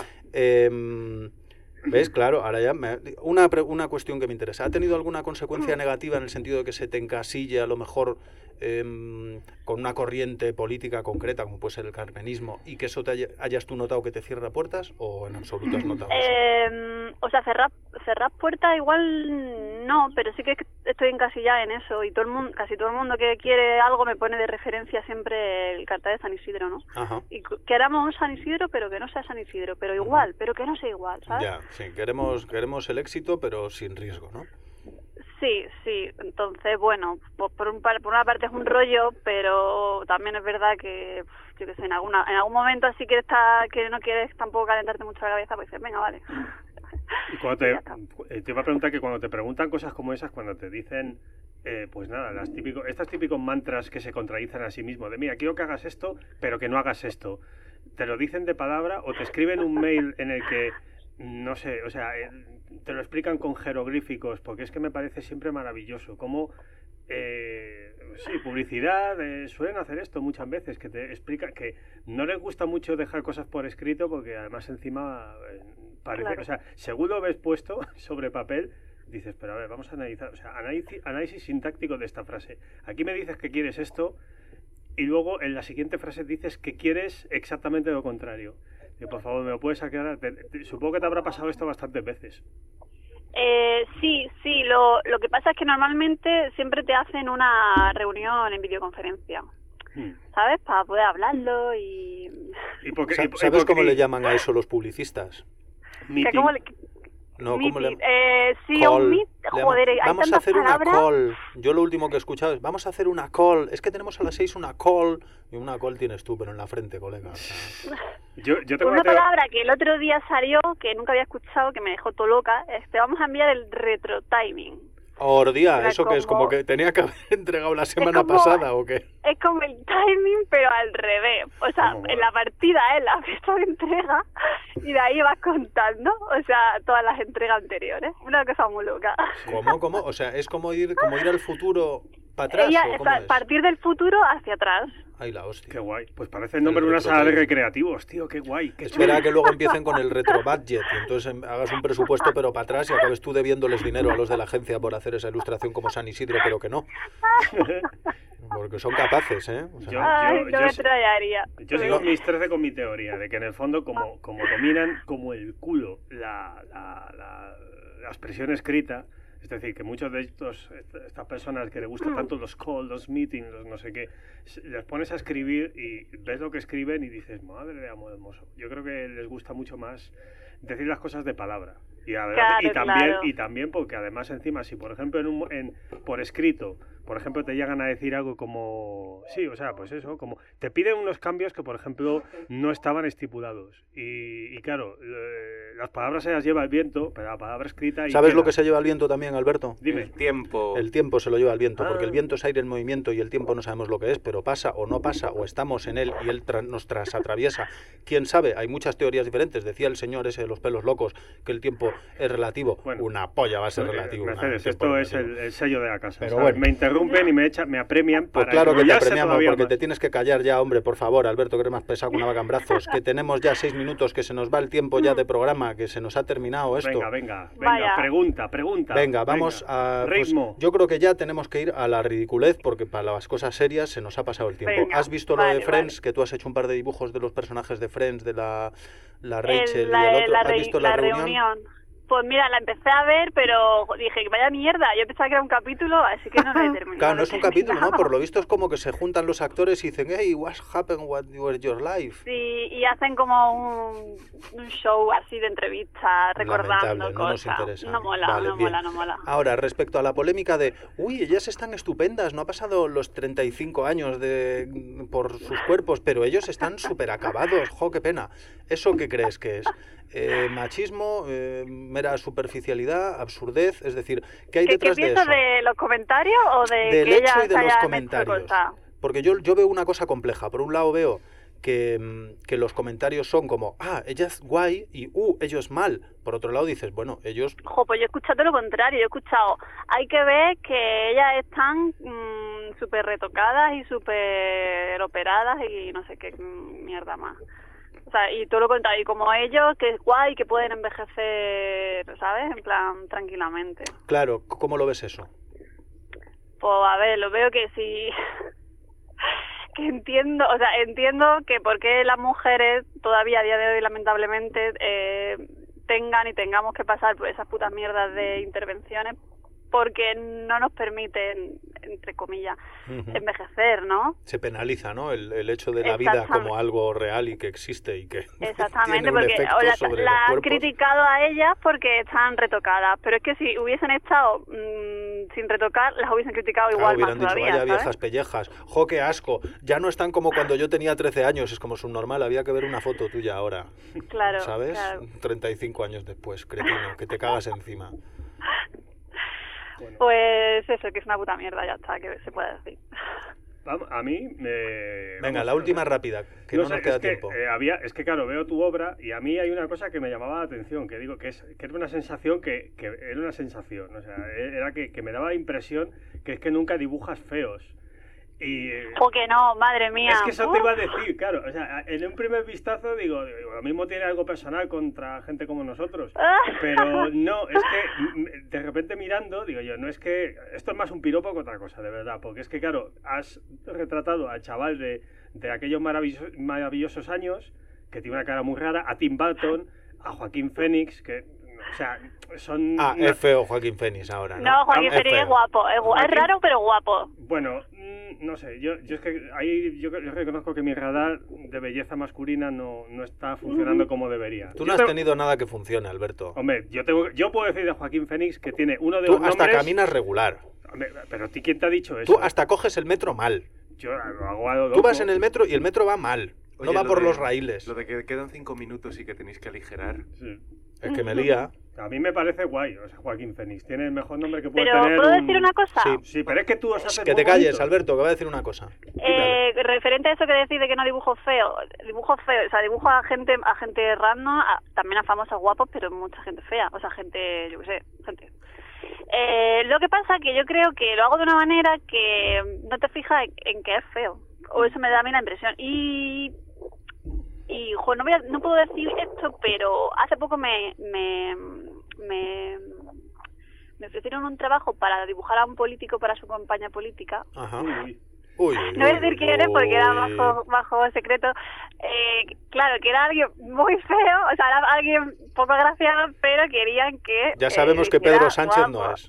em, ¿ves? Claro, ahora ya, me- una, pre- una cuestión que me interesa. ¿Ha tenido alguna consecuencia negativa en el sentido de que se te encasille a lo mejor em, con una corriente política concreta, como puede ser el carmenismo, y que eso te haya- hayas tú notado que te cierra puertas, o en absoluto has notado eso? Eh, o sea, cerrar, cerrar puertas igual no, pero sí que estoy encasillada en eso y todo el mundo, casi todo el mundo que quiere algo me pone de referencia siempre el cartel de San Isidro, ¿no? Ajá. Y que queramos un San Isidro, pero que no sea San Isidro, pero igual, pero que no sea igual, ¿sabes? Ya, sí, queremos, queremos el éxito, pero sin riesgo, ¿no? Sí, sí, entonces, bueno, por, por, un, par- por una parte es un rollo, pero también es verdad que, pf, yo qué sé, en, alguna, en algún momento así que, está, que no quieres tampoco calentarte mucho la cabeza, pues dices, venga, vale. Y cuando te, eh, te iba a preguntar que cuando te preguntan cosas como esas, cuando te dicen, eh, pues nada, las típico, estas típicos mantras que se contradicen a sí mismos, de mira, quiero que hagas esto, pero que no hagas esto, ¿te lo dicen de palabra o te escriben un mail en el que, no sé, o sea, eh, te lo explican con jeroglíficos? Porque es que me parece siempre maravilloso cómo, eh, sí, publicidad, eh, suelen hacer esto muchas veces, que te explica que no les gusta mucho dejar cosas por escrito porque además encima eh, parece, Claro. o sea, según lo ves puesto sobre papel, dices, pero a ver, vamos a analizar, o sea, análisis, análisis sintáctico de esta frase. Aquí me dices que quieres esto y luego en la siguiente frase dices que quieres exactamente lo contrario. Y por favor, ¿me lo puedes aclarar? Te- te- supongo que te habrá pasado esto bastantes veces. Eh, sí, sí, lo, lo que pasa es que normalmente siempre te hacen una reunión en videoconferencia, Hmm. ¿sabes? Para poder hablarlo y... ¿Y por qué- Sa- y- y ¿Sabes por qué- cómo le llaman a eso los publicistas? que meeting? como le- No, meeting, ¿cómo le eh, sí, Call. un meet, Le joder, llaman, hay vamos a tantas hacer palabras. una call. Yo lo último que he escuchado es, vamos a hacer una call. Es que tenemos a las seis una call. Y una call tienes tú, pero en la frente, colega. O sea, Yo, yo tengo Una una teo- palabra que el otro día salió, que nunca había escuchado, que me dejó todo loca, es te vamos a enviar el retro timing. Ordía, Era ¿eso que es? como- Como que tenía que haber entregado la semana como- pasada, ¿o qué? Es como el timing, pero al revés. O sea, ¿Cómo en mola? la partida es la fecha de entrega y de ahí vas contando, o sea, todas las entregas anteriores. Una cosa muy loca. ¿Cómo, cómo? O sea, es como ir, como ir al futuro para atrás, Ella ¿o cómo está es? partir del futuro hacia atrás. Ay, la hostia. Qué guay. Pues parece el nombre de una retro sala de timing. recreativos, tío, qué guay. Qué Espera que luego empiecen con el retro budget y entonces em, hagas un presupuesto pero para atrás y acabes tú debiéndoles dinero a los de la agencia por hacer esa ilustración como San Isidro, pero que no. Porque son capaces, ¿eh? O sea, Yo- Ay, yo- yo, yo me sé- trallaría. Yo sigo mis trece con mi teoría, de que en el fondo, como, como dominan como el culo la, la, la, la expresión escrita, es decir, que muchos de estos, estas personas que les gustan tanto los calls, los meetings, los no sé qué, se- les pones a escribir y ves lo que escriben y dices, madre de amor hermoso. Yo creo que les gusta mucho más decir las cosas de palabra. Y, además- Claro, y también claro. y también porque además encima si por ejemplo en un, en, por escrito por ejemplo te llegan a decir algo como sí, o sea, pues eso, como te piden unos cambios que por ejemplo no estaban estipulados y, y claro, eh, las palabras se las lleva el viento, pero la palabra escrita y ¿sabes queda. lo que se lleva el viento también, Alberto? Dime. El tiempo. El tiempo se lo lleva el viento, porque Ah. el viento es aire en movimiento y el tiempo no sabemos lo que es, pero pasa o no pasa, o estamos en él y él tra- nos trasatraviesa. ¿Quién sabe? Hay muchas teorías diferentes. Decía el señor ese de los pelos locos que el tiempo es relativo. Bueno, una polla va a ser Eh, relativo. una- Mercedes, el tiempo esto es relativo. el, el sello de la casa. Pero ¿sabes? bueno. Me interrumpen y me echan, me apremian Pues para claro que te enrollarse apremiamos, todavía porque más. te tienes que callar ya, hombre, por favor, Alberto, que eres más pesado que una vaca en brazos, que tenemos ya seis minutos, que se nos va el tiempo ya de programa, que se nos ha terminado esto. Venga, venga, venga, Vaya. pregunta, pregunta. Venga, vamos a... pues, ritmo. yo creo que ya tenemos que ir a la ridiculez, porque para las cosas serias se nos ha pasado el tiempo. Venga, ¿Has visto lo vale, de Friends? vale. Que tú has hecho un par de dibujos de los personajes de Friends, de la, la El- Rachel la, y el otro. la ¿Has re- visto la, la reunión? Pues mira, la empecé a ver, pero dije que vaya mierda. Yo pensaba que era un capítulo, así que no lo he terminado. Claro, no es un capítulo, ¿no? terminado. Por lo visto es como que se juntan los actores y dicen, hey, what happened, what was your life? Sí, y hacen como un, un show así de entrevistas, recordando Lamentable, no nos cosas. interesa. No mola, Vale, no bien. mola, no mola. Ahora, respecto a la polémica de, uy, ellas están estupendas, no ha pasado los treinta y cinco años de por sus cuerpos, pero ellos están súper acabados, jo, qué pena. ¿Eso qué crees que es? Eh, ¿Machismo? Eh, ¿Mera superficialidad? ¿Absurdez? Es decir, ¿qué hay ¿Qué, qué detrás de piensas eso? de los comentarios o de Del que hecho ella y de se los haya comentarios. hecho cosas? Porque yo, yo veo una cosa compleja. Por un lado veo que, que los comentarios son como, ah, ella es guay y, uh, ellos mal. Por otro lado dices, bueno, ellos... Jo, pues yo he escuchado todo lo contrario. Yo he escuchado, hay que ver que ellas están mmm, súper retocadas y súper operadas y no sé qué mierda más. O sea, y todo lo contrario, y como ellos, que es guay, que pueden envejecer, ¿sabes? En plan, tranquilamente. Claro, ¿cómo lo ves eso? Pues a ver, lo veo que sí... que entiendo, o sea, entiendo que por qué las mujeres todavía a día de hoy, lamentablemente, eh, tengan y tengamos que pasar por esas putas mierdas de intervenciones, porque no nos permiten, entre comillas, uh-huh. envejecer, ¿no? Se penaliza, ¿no? El, el hecho de la vida como algo real y que existe y que Exactamente, tiene un porque efecto la, sobre la los han cuerpos. criticado a ellas porque están retocadas, pero es que si hubiesen estado mmm, sin retocar, las hubiesen criticado Claro, igual hubieran más dicho, todavía, vaya ¿sabes? viejas pellejas, jo, qué asco, ya no están como cuando yo tenía trece años, es como subnormal, había que ver una foto tuya ahora, claro, ¿sabes? Claro. treinta y cinco años después, cretino, que te cagas encima. Bueno. Pues eso, que es una puta mierda, ya está, que se puede decir. A mí me... Venga, vamos, la última rápida, que no, no sé, nos queda es que, tiempo. Eh, había, es que claro, veo tu obra y a mí hay una cosa que me llamaba la atención, que digo que es que era una sensación que, que era una sensación, o sea, era que, que me daba la impresión que es que nunca dibujas feos. Y, o que no, madre mía. Es que eso te iba a decir, claro, o sea, en un primer vistazo digo, digo, lo mismo tiene algo personal contra gente como nosotros, pero no, es que de repente mirando, digo yo, no es que, esto es más un piropo que otra cosa, de verdad, porque es que claro, has retratado al chaval de, de aquellos maravillosos, maravillosos años, que tiene una cara muy rara, a Tim Burton, a Joaquín Phoenix, que... O sea, son... Ah, es feo Joaquín Phoenix ahora, ¿no? No, Joaquín Phoenix es, es guapo, es, gu- es raro pero guapo. Bueno, mmm, no sé, yo, yo es que ahí yo, yo reconozco que mi radar de belleza masculina no, no está funcionando como debería. Tú no yo has tengo... tenido nada que funcione, Alberto. Hombre, yo tengo, yo puedo decir de Joaquín Phoenix que tiene uno de Tú los hasta nombres... caminas regular. Hombre, pero ¿tú quién te ha dicho eso? Tú hasta coges el metro mal. Yo lo hago a lo loco. Tú vas en el metro y el metro va mal. Oye, no va por de, los raíles. Lo de que quedan cinco minutos y que tenéis que aligerar. Sí. Es que me lía. A mí me parece guay, o sea, Joaquín Phoenix. Tiene el mejor nombre que puede pero, tener. ¿puedo un... decir una cosa? Sí. Sí, pero es que tú os haces Que te muy calles, bonito. Alberto, que va a decir una cosa. Eh, referente a eso que decís de que no dibujo feo, dibujo feo, o sea, dibujo a gente, a gente random, a, también a famosos guapos, pero mucha gente fea, o sea, gente, yo qué sé, gente. Eh, lo que pasa que yo creo que lo hago de una manera que no te fijas en, en que es feo, o eso me da a mí la impresión. Y y jo, no voy a, no puedo decir esto, pero hace poco me me me me ofrecieron un trabajo para dibujar a un político para su campaña política. Ajá. Uy. Uy, No voy a decir quién es porque era bajo bajo secreto. Eh, claro, que era alguien muy feo, o sea, era alguien poco agraciado, pero querían que... Ya sabemos eh, que Pedro era Sánchez guapo. no es.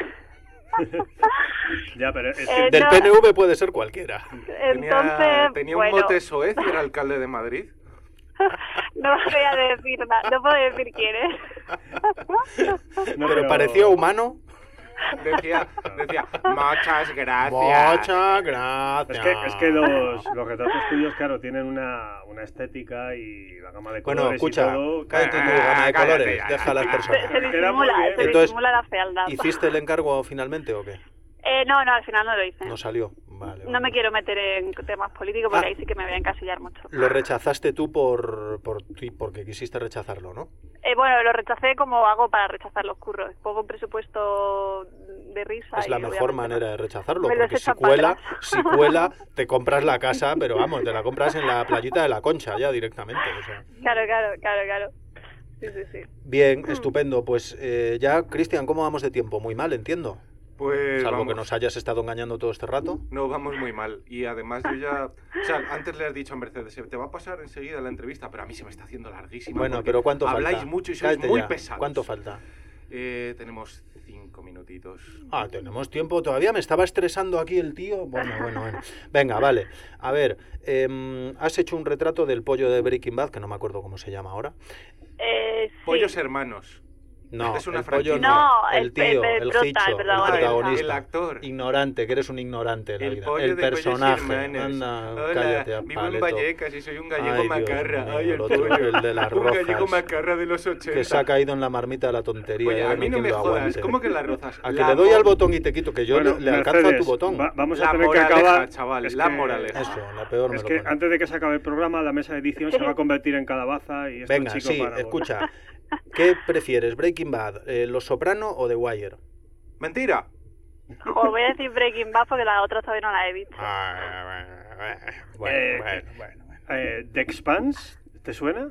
Ya, pero es Eh, Del no. P N V puede ser cualquiera. Entonces, tenía tenía un bueno, mote soez y era alcalde de Madrid. no voy a decir nada, no puedo decir quién es. No, pero, parecía humano. Decía, decía, muchas gracias. Muchas gracias. Es que, es que los, los retratos tuyos, claro, tienen una, una estética y la gama de colores Bueno, escucha, y todo. cállate Ah, tu gama de cállate colores, ya, deja a las ya. Se, personas. se Queda muy disimula, bien. se Entonces, disimula la fealdad. ¿Hiciste el encargo finalmente o qué? Eh, no, no, al final no lo hice. No salió. Vale, No vale. me quiero meter en temas políticos porque Ah. ahí sí que me voy a encasillar mucho. Lo rechazaste tú por, por ti, porque quisiste rechazarlo, ¿no? Eh, bueno, lo rechacé como hago para rechazar los curros. Pongo un presupuesto de risa. Es la y mejor obviamente manera de rechazarlo, me los porque si echan para cuela, atrás. si cuela, te compras la casa, pero vamos, te la compras en la playita de la Concha ya directamente. O sea. Claro, claro, claro, claro. Sí, sí, sí. Bien, estupendo. Pues eh, ya, Cristian, ¿cómo vamos de tiempo? Muy mal, entiendo. Pues Salvo vamos, que nos hayas estado engañando todo este rato. no, vamos muy mal. Y además yo ya... O sea, antes le has dicho a Mercedes, "Se te va a pasar enseguida la entrevista", pero a mí se me está haciendo larguísima. Bueno, porque pero ¿cuánto falta? habláis mucho y sois Cállate muy ya. pesados. ¿Cuánto falta? Eh, tenemos cinco minutitos. Ah, tenemos tiempo. Todavía me estaba estresando aquí el tío. Bueno, bueno, bueno. Venga, vale. A ver, eh, has hecho un retrato del pollo de Breaking Bad, que no me acuerdo cómo se llama ahora. Eh, sí. Pollos hermanos. No, Es una el pollo franquicia. no. No, el el- tío, el- el, el prota, hicho, el el protagonista. protagonista. El actor. Ignorante, que eres un ignorante en la El vida. pollo El de Pollos y personaje. Hermanos. Anda, Hola, cállate, a vivo en paleto. Vallecas y soy un gallego Ay, Dios macarra. mío, Ay, el el otro, pollo. el de las Un gallego rozas. macarra de los ochenta. Que se ha caído en la marmita de la tontería. Oye, ya a no mí no hay me quien lo jodas. aguante. ¿Cómo que las rozas? A que La le doy mo- al botón y te quito, que yo Bueno, le, le alcanzo a Mercedes, tu botón. va- vamos a La tener que moraleja, acabar. chaval, Es la que- moraleja. Eso, la peor me Es lo que pone. antes de que se acabe el programa, la mesa de edición se va a convertir en calabaza y esto Venga, chico sí, para vos. escucha. ¿Qué prefieres, Breaking Bad, eh, Los Soprano o The Wire? Mentira. Os voy a decir Breaking Bad porque la otra todavía no la he visto. Ah, bueno, Eh, bueno, bueno. bueno. Eh, ¿The Expanse? ¿Te suena?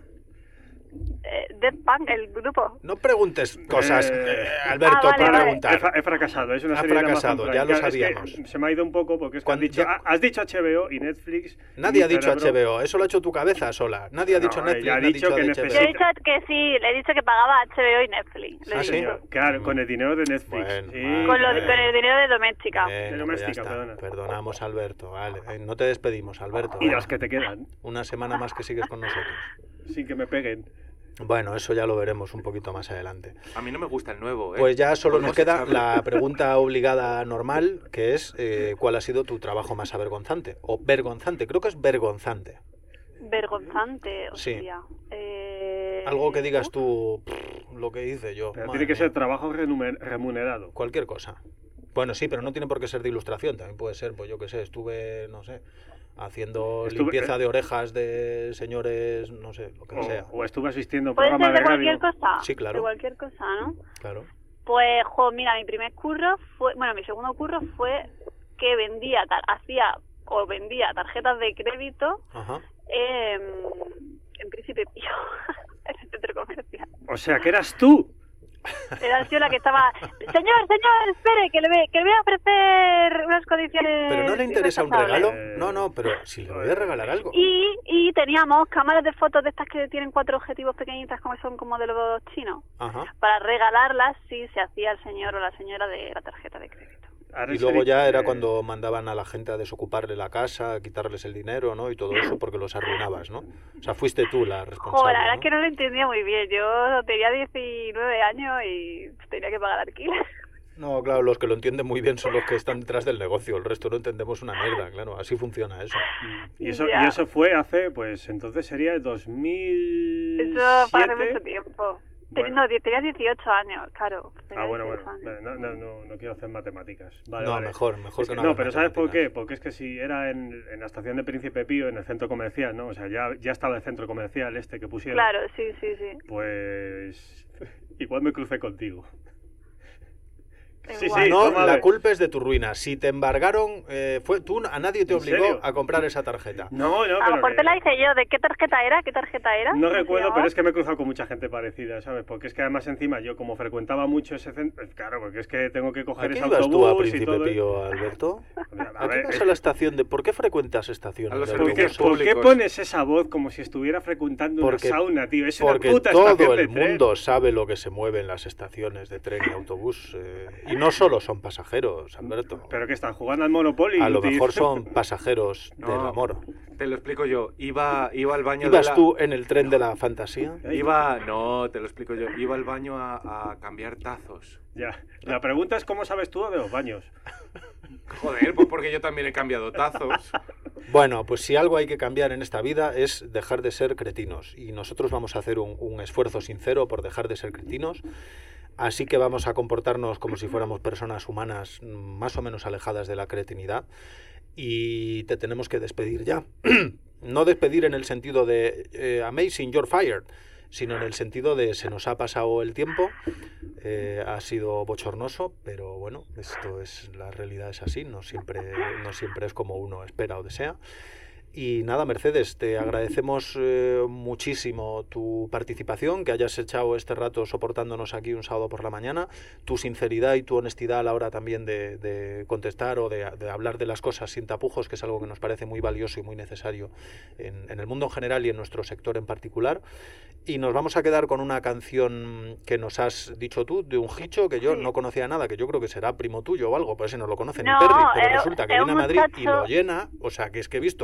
Eh, Death Punk, el grupo. No preguntes cosas, Eh, eh, Alberto, ah, vale, por vale. He, preguntar. fra- he fracasado, es una Ha serie de Amazon fracasado, Prime. ya lo Es que sabíamos. se me ha ido un poco porque es que has Cuando dicho, ya- ah, has dicho H B O y Netflix. y Nadie mi ha dicho cerebro- H B O, eso lo ha hecho tu cabeza sola. Nadie ha No, dicho eh, Netflix, ya ha no ha dicho dicho que de Yo necesita- he H B O. dicho que sí, le he dicho que pagaba H B O y Netflix. Le he ¿Ah, dicho. sí? Señor, claro, con el dinero de Netflix. Bueno, sí, vale. Con, lo- claro. con el dinero de doméstica. Bueno, De pues doméstica, ya está. perdona. Perdonamos, Alberto. Vale. Eh, No te despedimos, Alberto. Y Venga. los que te quedan, Una semana más que sigues con nosotros. sin que me peguen. Bueno, eso ya lo veremos un poquito más adelante. A mí no me gusta el nuevo, ¿eh? Pues ya solo nos Podemos queda echarle. la pregunta obligada normal, que es eh, ¿cuál ha sido tu trabajo más avergonzante? O vergonzante, creo que es vergonzante. Vergonzante, Sí. hostia. Eh... Algo que digas tú, "Pff, lo que hice yo. Pero madre tiene que mía". ser trabajo renumer- remunerado. Cualquier cosa. Bueno, sí, pero no tiene por qué ser de ilustración, también puede ser, pues yo qué sé, estuve, no sé, haciendo Estuve- limpieza de orejas de señores, no sé, lo que O, sea. o estuve asistiendo a un ¿Puede programa ser de de cualquier radio. cosa? Sí, claro. De cualquier cosa, ¿no? Claro. Pues, jo, mira, mi primer curro fue, bueno, mi segundo curro fue que vendía, tar- hacía o vendía tarjetas de crédito Ajá. en, en Príncipe Pío, en el centro comercial. O sea, que eras tú. Era yo la que estaba, señor, señor, espere, que le, ve- que le voy a ofrecer unas condiciones. Pero no le interesa un irrechazables". regalo. No, no, pero si le voy a regalar algo. Y, y teníamos cámaras de fotos de estas que tienen cuatro objetivos pequeñitas, como son como de los chinos, Ajá. para regalarlas si se hacía el señor o la señora de la tarjeta de crédito. Ahora Y en luego serio, ya era eh, cuando mandaban a la gente a desocuparle la casa, a quitarles el dinero, ¿no? Y todo eso porque los arruinabas, ¿no? O sea, fuiste tú la responsable. Joder, la verdad ¿no? es que no lo entendía muy bien. Yo tenía diecinueve años y tenía que pagar alquiler. No, claro, los que lo entienden muy bien son los que están detrás del negocio. El resto no entendemos una mierda, claro. Así funciona eso. Y eso, Ya. y eso fue hace, pues entonces sería el dos mil siete. Eso fue hace mucho tiempo. Ten- Bueno. No, die- tenía dieciocho años, claro. tenía Ah, bueno, dieciocho bueno. años. No, no, no, no quiero hacer matemáticas. Vale, no, vale. mejor, mejor Es que que- no. no, pero ¿sabes por qué? matemáticas. Porque es que si era en, en la estación de Príncipe Pío, en el centro comercial, ¿no? O sea, ya, ya estaba el centro comercial este que pusieron. Claro, sí, sí, sí. Pues igual me crucé contigo. Sí, Igual. sí, No, vamos a la ver. culpa es de tu ruina. Si te embargaron, eh, fue tú, a nadie te ¿En obligó serio? a comprar esa tarjeta. No, no, A lo pero mejor que- te la hice yo. ¿De qué tarjeta era? ¿Qué tarjeta era? No ¿Cómo se recuerdo, llamaba? pero es que me he cruzado con mucha gente parecida, ¿sabes? Porque es que además encima yo como frecuentaba mucho ese centro, pues claro, porque es que tengo que ¿A coger qué ese ibas autobús tú a y Príncipe todo. Pío, Alberto? A ¿A qué ver, vas es- a la estación de...? ¿Por qué frecuentas estaciones? A los de ¿Por qué, servicios autobús? por qué públicos. pones esa voz como si estuviera frecuentando Porque- una sauna, tío? Es Porque una puta todo estación de el tren. mundo sabe lo que se mueve en las estaciones de tren y autobús. eh, y no solo son pasajeros, Alberto. Pero que están jugando al Monopoly. A lo tío. mejor son pasajeros No. del amor. Te lo explico yo. Iba, iba al baño ¿Ibas de la... tú en el tren de la fantasía? Iba... No, te lo explico yo. Iba al baño a, a cambiar tazos. Ya. La pregunta es cómo sabes tú de los baños. Joder, pues porque yo también he cambiado tazos. Bueno, pues si algo hay que cambiar en esta vida es dejar de ser cretinos. Y nosotros vamos a hacer un, un esfuerzo sincero por dejar de ser cretinos. Así que vamos a comportarnos como si fuéramos personas humanas más o menos alejadas de la cretinidad. Y te tenemos que despedir ya. No despedir en el sentido de eh, amazing, you're fired, sino en el sentido de se nos ha pasado el tiempo, eh, ha sido bochornoso, pero bueno, esto es, la realidad es así, no siempre, no siempre es como uno espera o desea. Y nada, Mercedes, te agradecemos eh, muchísimo tu participación, que hayas echado este rato soportándonos aquí un sábado por la mañana, tu sinceridad y tu honestidad a la hora también de, de contestar o de, de hablar de las cosas sin tapujos, que es algo que nos parece muy valioso y muy necesario en, en el mundo en general y en nuestro sector en particular. Y nos vamos a quedar con una canción que nos has dicho tú, de un hicho que yo Sí. no conocía nada, que yo creo que será primo tuyo o algo, pues ese no lo conoce No, ni Perry, pero es- resulta que es viene a un Madrid y muchacho- lo llena, o sea que es que he visto que trae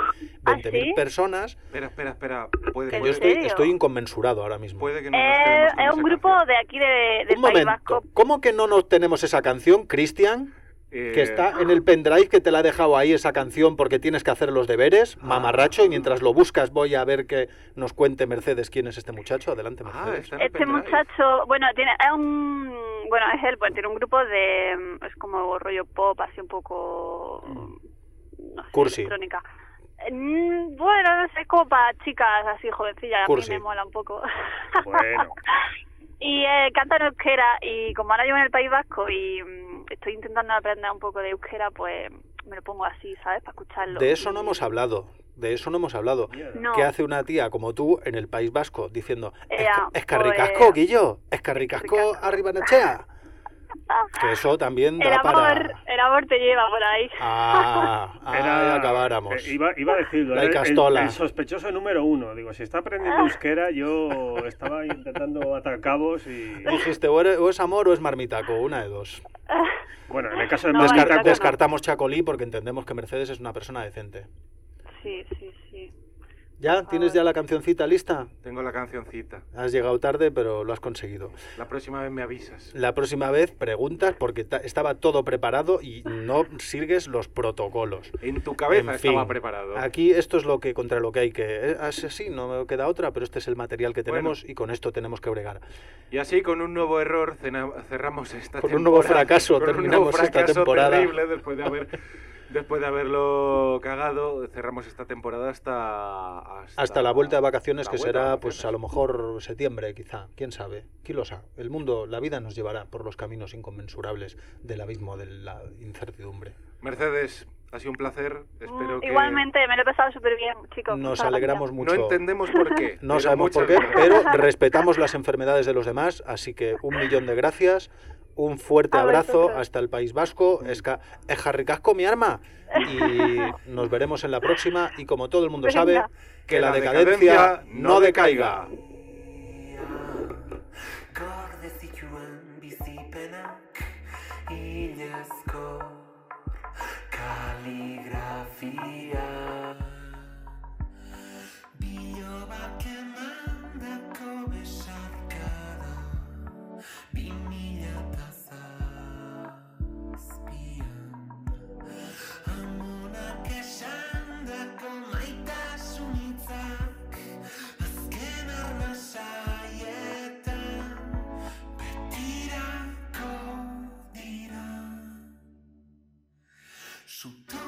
veinte mil ¿sí? personas. Espera, espera, espera. Puede, ¿En Yo puede, estoy, serio? estoy inconmensurado ahora mismo. puede que no nos Eh, quedemos con es esa un grupo canción. de aquí de, del Un País momento, Vasco. ¿cómo que no nos tenemos esa canción, Cristian? Eh, Que está en el pendrive que te la ha dejado ahí esa canción porque tienes que hacer los deberes, Ah. mamarracho, y mientras lo buscas voy a ver que nos cuente Mercedes quién es este muchacho. Adelante, Ah, Mercedes. está en el Este pendrive. muchacho, bueno, tiene, es un, bueno, es él, pues tiene un grupo de, es como rollo pop, así un poco, no sé, Cursi. electrónica. Mm, Bueno, es como para chicas así jovencillas, a Cursi. mí me mola un poco. Bueno. Y eh, canta en euskera, y como ahora vivo en el País Vasco y mm, estoy intentando aprender un poco de euskera, pues me lo pongo así, ¿sabes? Para escucharlo. De eso no Y- hemos hablado. De eso no hemos hablado. No. ¿Qué hace una tía como tú en el País Vasco diciendo Ea, es carricasco, pues, Guillo? ¿Es carricasco Escarricasco. arriba Nechea? Que eso también El da amor, para... el amor te lleva por ahí. Ah, ah, Era- acabáramos. eh, iba, iba a decirlo, La era el, Icastola. el sospechoso número uno. Digo, si está aprendiendo euskera, yo estaba intentando atar cabos y... Dijiste, o, eres- o es amor o es marmitaco, una de dos. Bueno, en el caso de No, Descar- Marmitaco, no. descartamos Chacolí porque entendemos que Mercedes es una persona decente. Sí, sí, sí. ¿Ya? ¿Tienes ya la cancioncita lista? Tengo la cancioncita. Has llegado tarde, pero lo has conseguido. La próxima vez me avisas. La próxima vez preguntas porque ta- estaba todo preparado y no sigues los protocolos. En tu cabeza En fin, estaba preparado. Aquí esto es lo que contra lo que hay que... Es así, no me queda otra, pero este es el material que tenemos y con esto tenemos que bregar. Y así, con un nuevo error, cena- cerramos esta Con un temporada. nuevo fracaso Con un terminamos nuevo esta fracaso temporada. terrible después de haber... Después de haberlo cagado, cerramos esta temporada hasta... Hasta, Hasta la vuelta de vacaciones, la que vuelta de será pues vacaciones. a lo mejor septiembre quizá, quién sabe, quién lo sabe. El mundo, la vida nos llevará por los caminos inconmensurables del abismo de la incertidumbre. Mercedes, ha sido un placer. Espero que... Igualmente, me lo he pasado súper bien, chicos. Nos Muchas alegramos gracias. mucho. No entendemos por qué. No pero sabemos por muchas qué, gracias. pero respetamos las enfermedades de los demás, así que un millón de gracias, un fuerte A abrazo vosotros. hasta el País Vasco, es ca- es jarricasco mi arma, y nos veremos en la próxima, y como todo el mundo Venga. sabe, que la la decadencia decadencia no no decaiga. Gordezituen bizipenak ilezko kaligrafia bilobak emandako besarkada bi mila eta zazpian amonak esandako maitasun hitzak azken arrasaietan betirako dira. Su